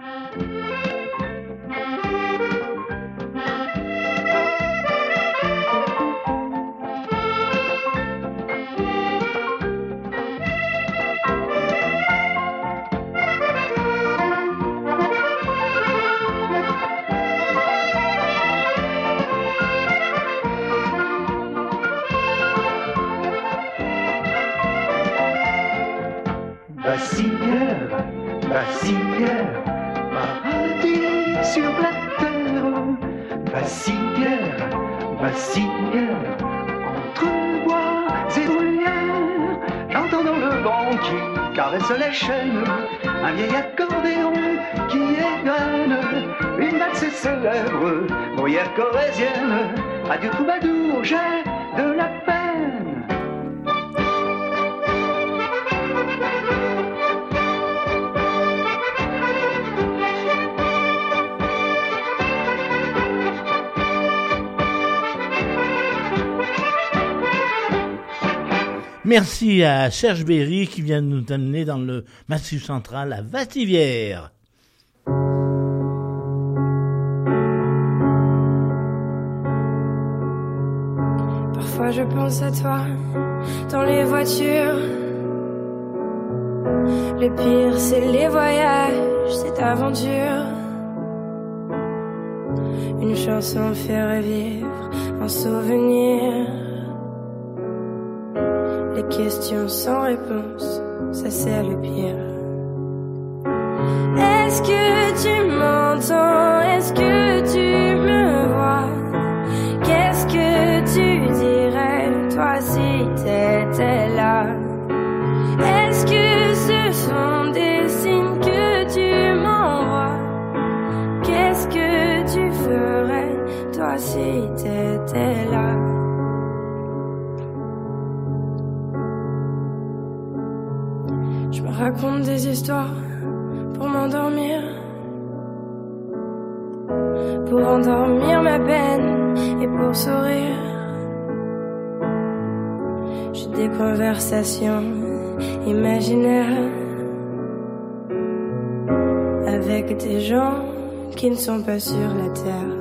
Bassivière, Bassivière, paradis sur la terre. Bassivière, Bassivière, entre bois et bruyères. J'entends dans le vent qui caresse les chênes un vieil accordéon qui égrène une valse célèbre, bruyère corrézienne. Adieu troubadour, j'ai de la peine. Merci à Serge Berry qui vient de nous amener dans le Massif central à Bassivière. Parfois je pense à toi dans les voitures, Le pire, c'est les voyages, cette aventure. Une chanson fait revivre un souvenir. Les questions sans réponse, ça c'est le pire. Est-ce que tu m'entends? Est-ce que tu me vois? Qu'est-ce que tu dirais, toi, si t'étais là? Est-ce que ce sont des signes que tu m'envoies? Qu'est-ce que tu ferais, toi, si t'étais là? Je me raconte des histoires pour m'endormir, pour endormir ma peine et pour sourire. J'ai des conversations imaginaires avec des gens qui ne sont pas sur la terre.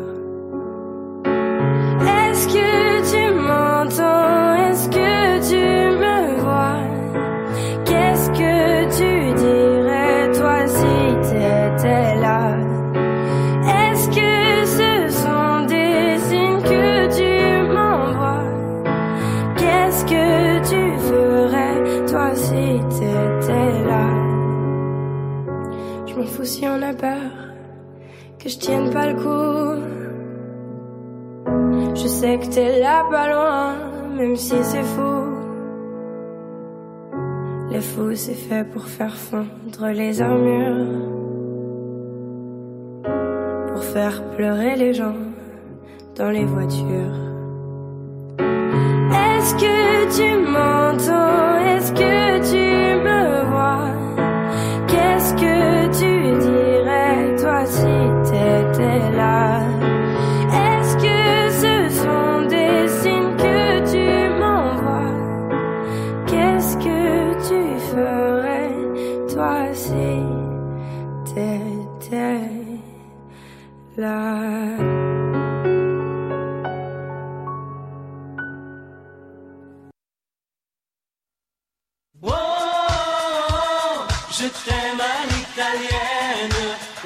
Est-ce que tu m'entends? Est-ce que tu me vois? Qu'est-ce que tu dirais, toi, si t'étais là? Est-ce que ce sont des signes que tu m'envoies? Qu'est-ce que tu ferais, toi, si t'étais là? Je m'en fous si on a peur que je tienne pas le coup. Je sais que t'es là pas loin, même si c'est fou. Les fous, c'est fait pour faire fondre les armures, pour faire pleurer les gens dans les voitures. Est-ce que tu m'entends? Est-ce que tu me vois? Qu'est-ce que tu dirais, toi, si t'étais là? Est-ce que ce sont des signes que tu m'envoies? Qu'est-ce que tu ferais, toi, si t'étais là? Je t'aime à l'italienne,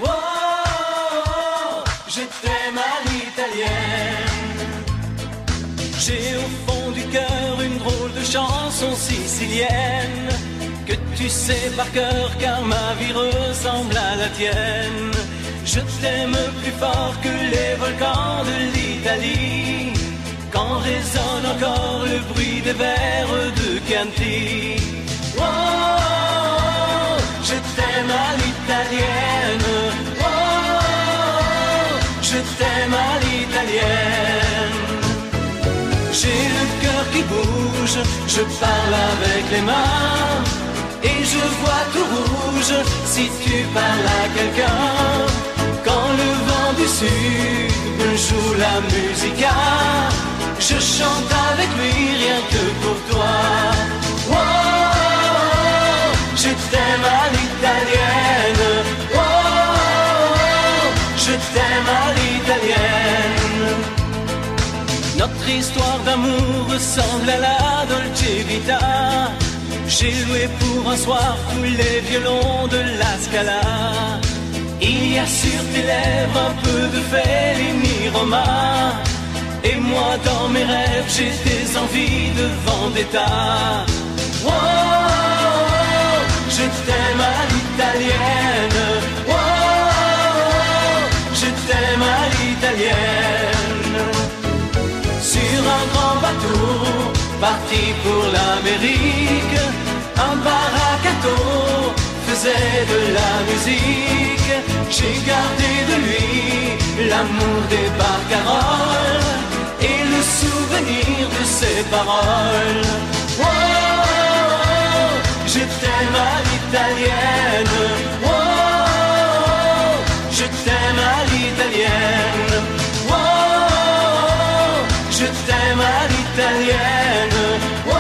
oh, je t'aime à l'italienne. J'ai au fond du cœur une drôle de chanson sicilienne que tu sais par cœur car ma vie ressemble à la tienne. Je t'aime plus fort que les volcans de l'Italie, quand résonne encore le bruit des vers de Chianti. Oh, je t'aime à l'italienne, oh, je t'aime à l'italienne. J'ai le cœur qui bouge, je parle avec les mains, et je vois tout rouge si tu parles à quelqu'un. Quand le vent du sud joue la musica, je chante avec lui rien que pour toi. Oh, je t'aime à l'italienne, oh, je t'aime à l'italienne. Notre histoire d'amour ressemble à la Dolce Vita. J'ai loué pour un soir tous les violons de la Scala. Il y a sur tes lèvres un peu de Fellini Roma, et moi dans mes rêves j'ai des envies de vendetta. Oh, je t'aime à l'italienne, oh, je t'aime à l'italienne. Sur un grand bateau, parti pour l'Amérique, un baracato faisait de la musique. J'ai gardé de lui l'amour des barcaroles et le souvenir de ses paroles. Oh, je t'aime à l'italienne, oh, je t'aime à l'italienne, oh, je t'aime à l'italienne, oh,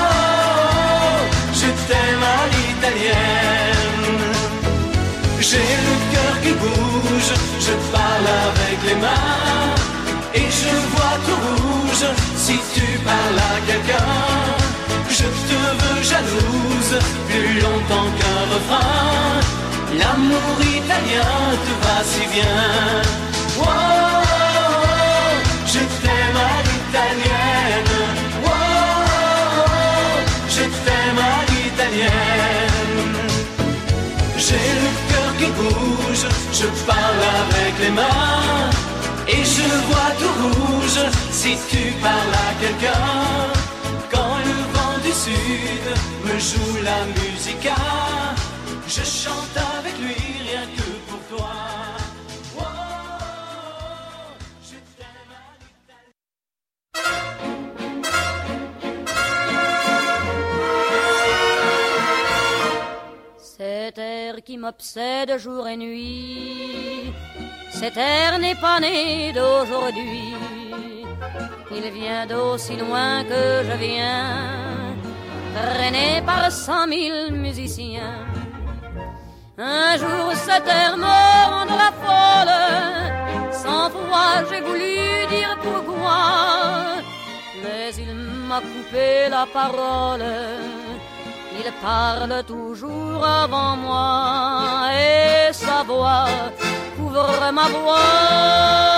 je t'aime à l'italienne. J'ai le cœur qui bouge, je parle avec les mains, et je vois tout rouge si tu parles à quelqu'un. Je te veux jalouse plus longtemps qu'un refrain. L'amour italien te va si bien. Oh, oh, oh, je t'aime à l'italienne. Oh, oh, oh, je t'aime à l'italienne. J'ai le cœur qui bouge, je parle avec les mains. Et je vois tout rouge si tu parles à quelqu'un. Quand le vent du sud me joue la musica, je chante avec lui rien que pour toi. Oh, je t'aime à l'italienne. Cet air qui m'obsède jour et nuit, cet air n'est pas né d'aujourd'hui. Il vient d'aussi loin que je viens, traîné par cent mille musiciens. Un jour cet air me rendra folle, cent fois j'ai voulu dire pourquoi, mais il m'a coupé la parole. Il parle toujours avant moi et sa voix couvre ma voix.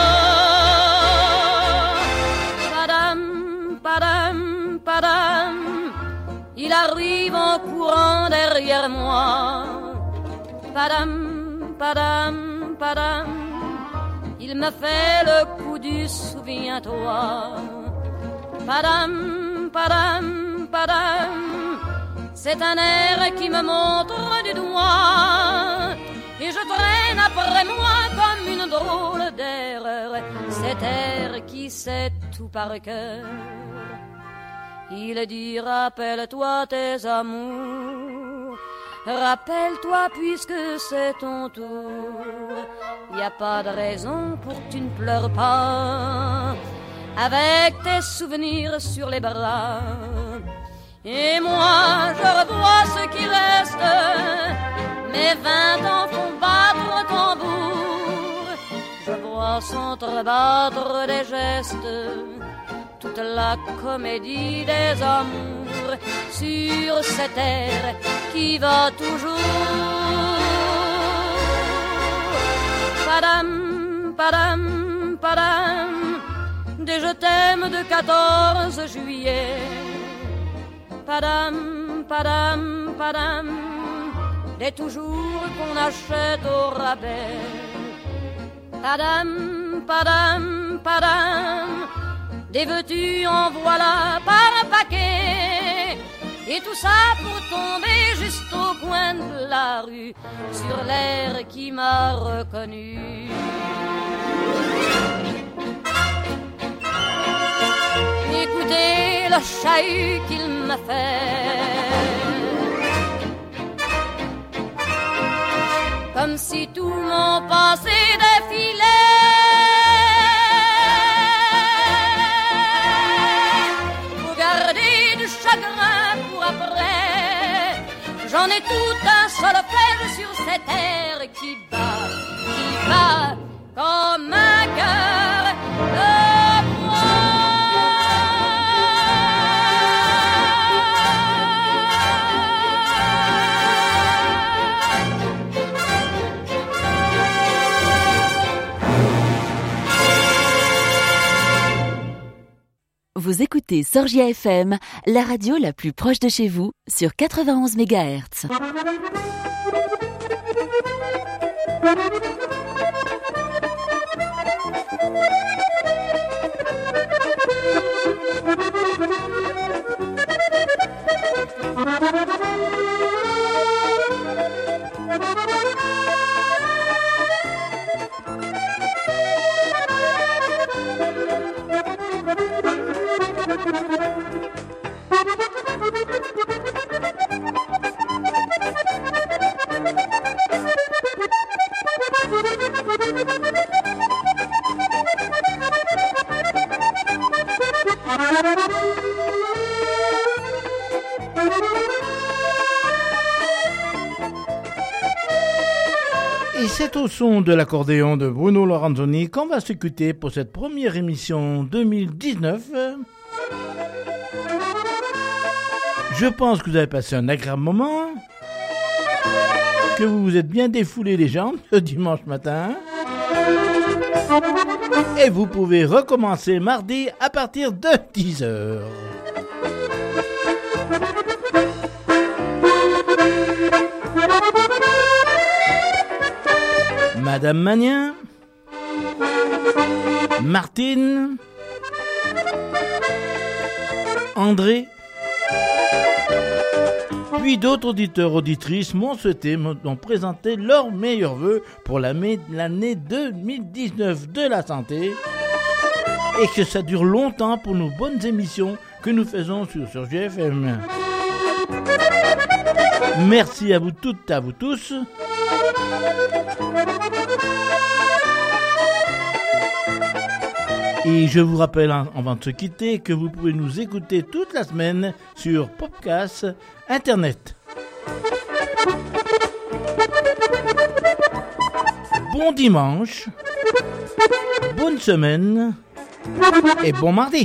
Padam, padam, padam, il arrive en courant derrière moi. Padam, padam, padam, il me fait le coup du souviens-toi. Padam, padam, padam, c'est un air qui me montre du doigt. Et je traîne après moi comme une drôle d'erreur cet air qui sait tout par cœur. Il dit rappelle-toi tes amours, rappelle-toi puisque c'est ton tour. Y a pas de raison pour que tu ne pleures pas, avec tes souvenirs sur les bras. Et moi je revois ce qui reste, mes vingt ans font battre au tambour. Je vois s'entrebattre des gestes, toute la comédie des amours sur cette terre qui va toujours. Padam, padam, padam, des je t'aime de quatorze juillet. Padam, padam, padam, des toujours qu'on achète au rabais. Padam, padam, padam, des veux-tu en voilà par un paquet. Et tout ça pour tomber juste au coin de la rue, sur l'air qui m'a reconnu. Écoutez le chahut qu'il m'a fait, comme si tout mon passé défilait. Faut garder du chagrin pour après, j'en ai tout un solfège sur cette terre qui bat, qui bat comme un cœur de bois. Vous écoutez Sorgia F M, la radio la plus proche de chez vous, sur quatre-vingt-onze mégahertz. Et c'est au son de l'accordéon de Bruno Lorenzoni qu'on va se quitter pour cette première émission deux mille dix-neuf. Je pense que vous avez passé un agréable moment. que vous vous êtes bien défoulé les jambes ce dimanche matin. Et vous pouvez recommencer mardi à partir de dix heures. Madame Magnin, Martine, André, puis d'autres auditeurs auditrices m'ont souhaité, m'ont présenté leurs meilleurs vœux pour l'année deux mille dix-neuf de la santé et que ça dure longtemps pour nos bonnes émissions que nous faisons sur, sur J F M. Merci à vous toutes et à vous tous. Et je vous rappelle, avant de se quitter, que vous pouvez nous écouter toute la semaine sur podcast Internet. Bon dimanche, bonne semaine et bon mardi.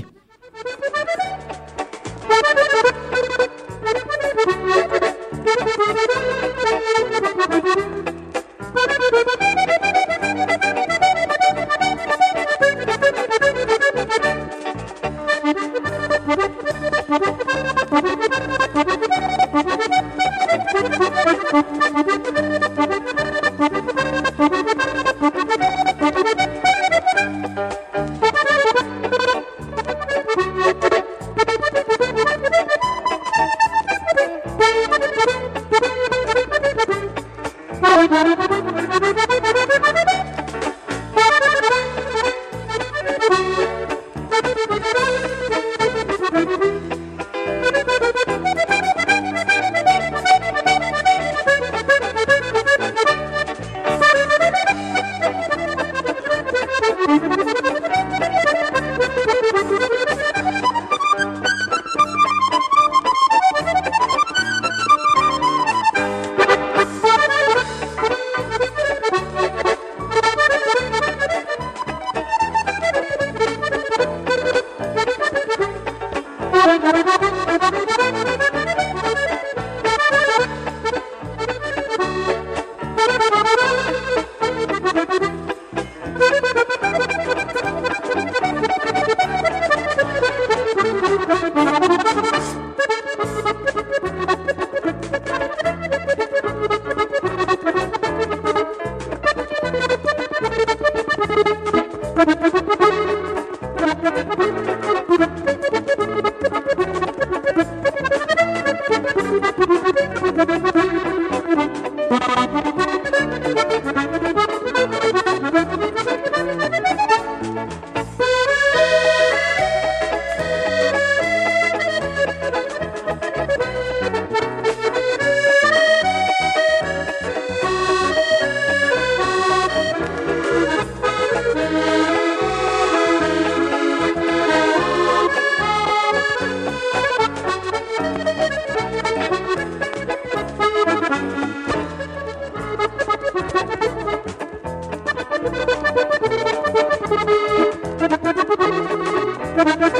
Thank you.